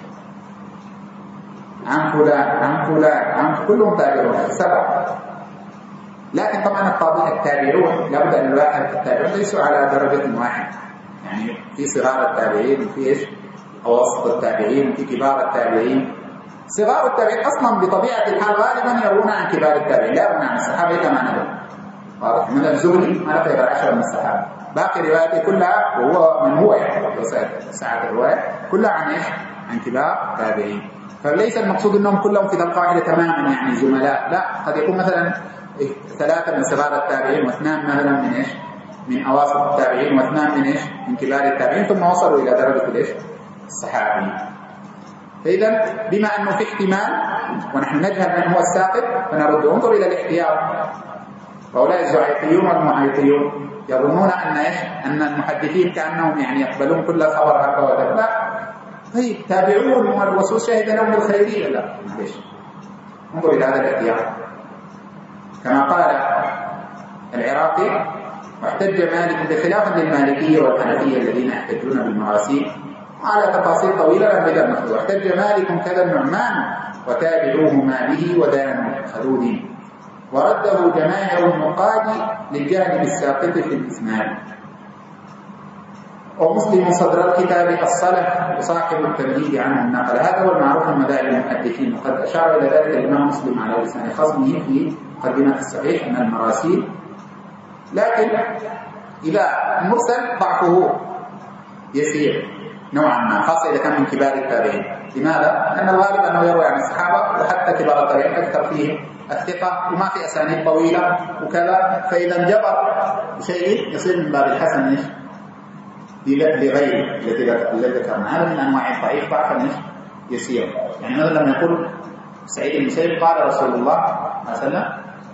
عن فلان عن كلهم تابعون 7. لكن طبعا التابعون لابد أن الواحد التابعون ليسوا على درجة واحد، يعني في صغار التابعين وفي إيش؟ أوسط التابعين وفي كبار التابعين. صغار التابعين أصلا بطبيعة الحال غالبا يرون عن كبار التابعين، لا يرون عن الصحابة كما نقول. واضح؟ من الزهري ما لقي غير 10 من الصحابة، باقي رواياته كلها وهو من هو يعني ساعة الرواية كلها عن ايش؟ عن كبار التابعين. فليس المقصود انهم كلهم في ذلك واحدة تماما يعني زملاء، لا، قد يكون مثلا 3 من صغار التابعين واثنان مثلا من ايش؟ من اواسط التابعين واثنان من ايش؟ من كبار التابعين، ثم وصلوا الى درجة الايش؟ الصحابي. فاذا بما انه في احتمال ونحن نجهل من هو الساقط فنرد. انظر الى الاحتياط. وهؤلاء الزعيقيون والمعيقيون يظنون ان ايش؟ ان المحدثين كانهم يعني يقبلون كل خبر هكذا. لا، طيب تابعون والرسول شهد لهم بالخيريه. لا، معليش، انظر الى هذا الاحتياط. كما قال العراقي: واحتج مالك بخلاف للمالكيه والحنفيه الذين يحتجون بالمراسيل على تفاصيل طويله لم يدر نحوه. واحتج مالك كذا النعمان وتابعوه ما به ودانوا خذوا دين، ورده جماهير النقاد للجانب الساقط في الإسناد. ومسلم صدر الكتاب الصلح وصاحب التمهيد عنه النقل. هذا هو المعروف من مذاهب المحدثين، وقد أشار إلى ذلك الإمام مسلم على لسان خصمه في مقدمة الصحيح من المراسيل. لكن إذا المرسل ضعفه يسير نوعا ما، خاصة إذا كان من كبار التابعين. لماذا؟ لأن الغالب أنه يروي عن الصحابة وحتى كبار التابعين أكثر فيه الثقة وما في أسانيد طويلة وكذا، فإذا انجبر بشيء يصير من باب الحسن ايش؟ لغيره الذي ذكرنا. هذا من أنواع الضعيف ضعفا يسير. يعني مثلا لما يقول سعيد بن المسيب قال رسول الله صلى الله عليه وسلم،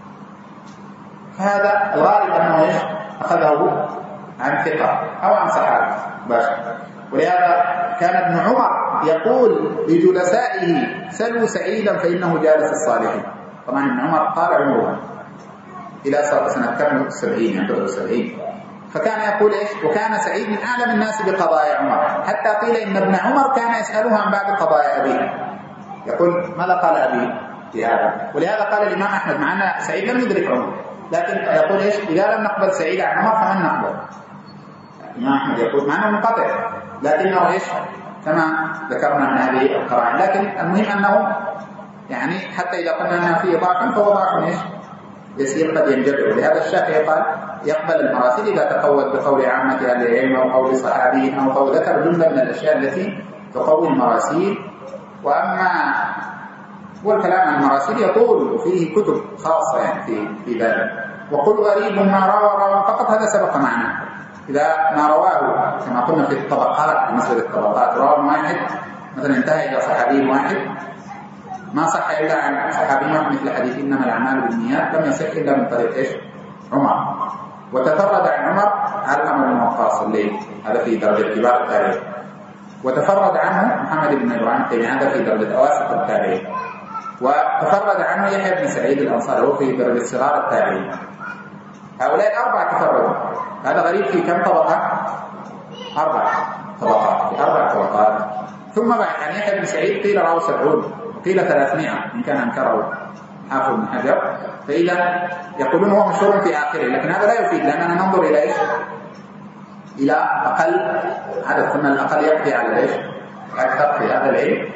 فهذا الغالب أنه ايش؟ أخذه عن ثقة أو عن صحابة مباشرة. ولهذا كان ابن عمر يقول لجلسائه: سلوا سعيدا فإنه جالس الصالحين. طبعا ابن عمر قال عمره إلى سنة 70 يعني 70. فكان يقول ايش؟ وكان سعيد من أعلم الناس بقضايا عمر، حتى قيل إن ابن عمر كان يسأله عن بعض قضايا أبيه. يقول: ماذا قال أبي في هذا؟ ولهذا قال الإمام أحمد، مع أن سعيد لم يدرك عمر، لكن يقول ايش؟ إذا لم نقبل سعيد عن عمر فمن نقبل؟ الإمام أحمد يقول مع أنه منقطع، لكنه ايش؟ كما ذكرنا من هذه القرائن. لكن المهم أنه يعني حتى إذا قلنا أنها فيه ضعف فهو ضعف ايش؟ يسير قد ينجبر. لهذا الشافعي قال: يقبل المراسيل إذا تقوت بقول عامة أهل العلم أو قول صحابي أو قول ذكر جملة من الأشياء التي تقوي المراسيل. وأما والكلام عن المراسيل يطول وفيه كتب خاصة يعني في ذلك. وقل غريب ما روى فقط، هذا سبق معنا. إذا ما رواه كما قلنا في الطبقات، مثل الطبقات رواه واحد مثلا انتهى إلى صحابي واحد ما صح إلا عن صحابي واحد، مثل حديث إنما الأعمال بالنيات لم يصح إلا من طريق ايش؟ عمر. وتفرد عن عمر علقمة بن وقاص الليل، هذا في درجة كبار التابعين. وتفرد عنه محمد بن إبراهيم التيمي، هذا في درجة أواسط التابعين. وتفرد عنه يحيى بن سعيد الأنصاري، هو في درجة صغار التابعين. هؤلاء 4 تفردوا. هذا غريب في كم طبقة؟ 4 طبقات، في 4 طبقات. ثم بعد عن يحيى بن سعيد قيل راوا 70 وقيل 300 إن كان أنكره حافظ بن حجر. فإذا يقولون هو مشهور في آخره، لكن هذا لا يفيد، لأننا ننظر إلى إيش؟ إلى أقل عدد، ثم الأقل يقضي على إيش؟ أكثر في هذا العلم.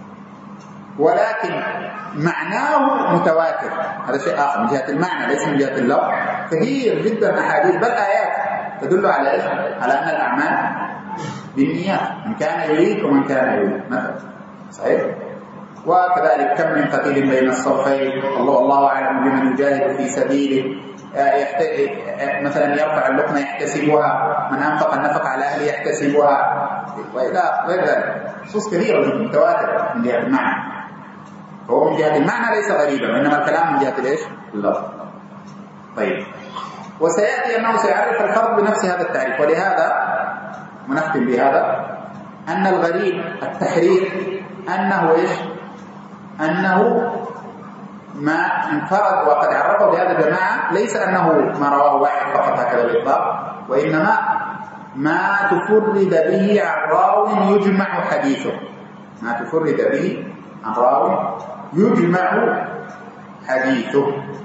ولكن معناه متواتر، هذا شيء آخر من جهة المعنى ليس من جهة اللفظ. كثير جدا أحاديث بل آيات تدل على إيش؟ على أن الأعمال بالنيات، من كان يريد ومن كان يريد مثلا، صحيح؟ وكذلك كم من قتيل بين الصفين، الله أعلم بمن يجاهد في سبيله، مثلا يرفع اللقمة يحتسبها، من أنفق النفقة على أهله يحتسبها، وإلى غير ذلك. نصوص كثيرة متواترة من جهة المعنى. هو من جهة المعنى ليس غريبا، وإنما الكلام من جهة الايش؟ اللفظ. طيب، وسيأتي أنه سيعرف الفرق بنفس هذا التعريف. ولهذا ونختم بهذا أن الغريب التحرير أنه ايش؟ أنه ما انفرد، وقد عرفه بهذا الجماعة، ليس أنه ما رواه واحد فقط هكذا بالإطلاق، وإنما ما تفرد به عن راو يجمع حديثه، ما تفرد به عن راو يجمع حديثه.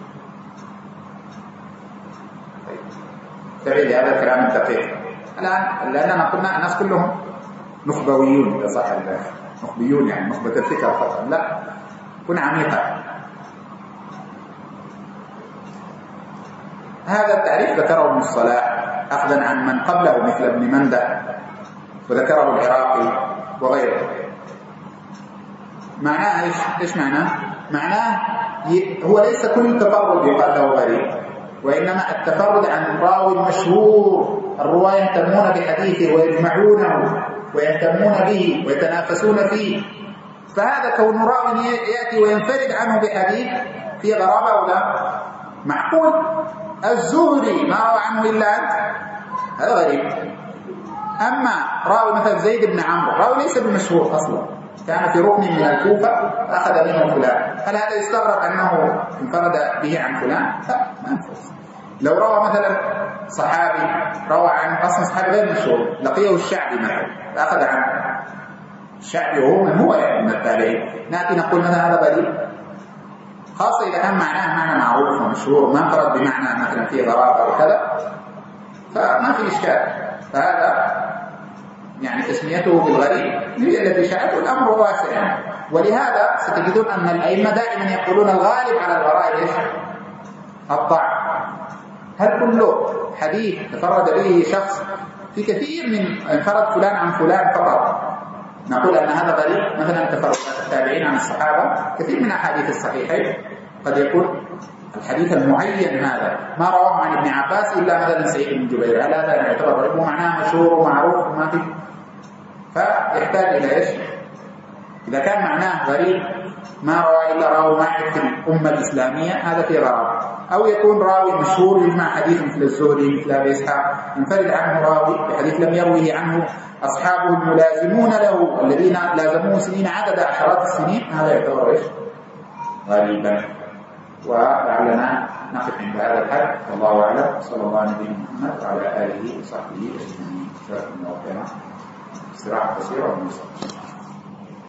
تبعي لهذا الكلام الدقيق. الآن لأننا قلنا الناس كلهم نخبويون إذا صح نخبيون يعني نخبة الفكرة فقط، لا، كن عميقة. هذا التعريف ذكره ابن الصلاح أخذا عن من قبله مثل ابن مندة، وذكره العراقي وغيره. معناه إيش معناه؟ معناه هو ليس كل تفرد يقال له غريب، وإنما التفرد عن راوي مشهور، الرواة يهتمون بحديثه ويجمعونه ويهتمون به ويتنافسون فيه، فهذا كون راوي يأتي وينفرد عنه بحديث في غرابة أو لا؟ معقول الزهري ما روى عنه إلا أنت، هذا غريب. أما راوي مثل زيد بن عمرو، راوي ليس بمشهور أصلا، كان في ركن من الكوفة أخذ منه فلان، هل هذا يستغرب أنه انفرد به عن فلان؟ لا، ما ينفذ. لو روى مثلا صحابي روى عن أصلا صحابي غير مشهور، لقيه الشعبي مثلا فأخذ عنه، الشعبي وهو من هو يعني من التابعين، نأتي نقول مثلا هذا غريب، خاصة إذا كان معناه معنى معروف ومشهور، ما انفرد بمعنى مثلا فيه غرابة وكذا، فما في إشكال. فهذا يعني تسميته بالغريب هي التي شاءته، الأمر واسع يعني. ولهذا ستجدون أن الأئمة دائما يقولون الغالب على الغرائب إيش؟ الضعف. هل كل حديث تفرد به شخص؟ في كثير من انفرد فلان عن فلان فقط نقول أن هذا غريب. مثلا تفرد التابعين عن الصحابة كثير من أحاديث الصحيحين، قد يكون الحديث المعين هذا ما رواه عن ابن عباس إلا مثلا سعيد بن جبير، هل هذا يعتبر غريب ومعناه مشهور ومعروف وما فيه؟ فيحتاج إلى إيش؟ إذا كان معناه غريب ما روى إلا راوي واحد في الأمة الإسلامية، هذا فيه غرابة. أو يكون راوي مشهور يجمع حديث مثل الزهري مثل أبي إسحاق، ينفرد عنه راوي بحديث لم يروه عنه أصحابه الملازمون له الذين لازموه سنين عدد عشرات السنين، هذا يعتبر إيش؟ غريبا. ولعلنا نقف عند هذا الحد، والله أعلم. صلى الله على نبينا محمد وعلى آله وصحبه أجمعين. جزاكم الله خيرا. استراحة قصيرة ونصف.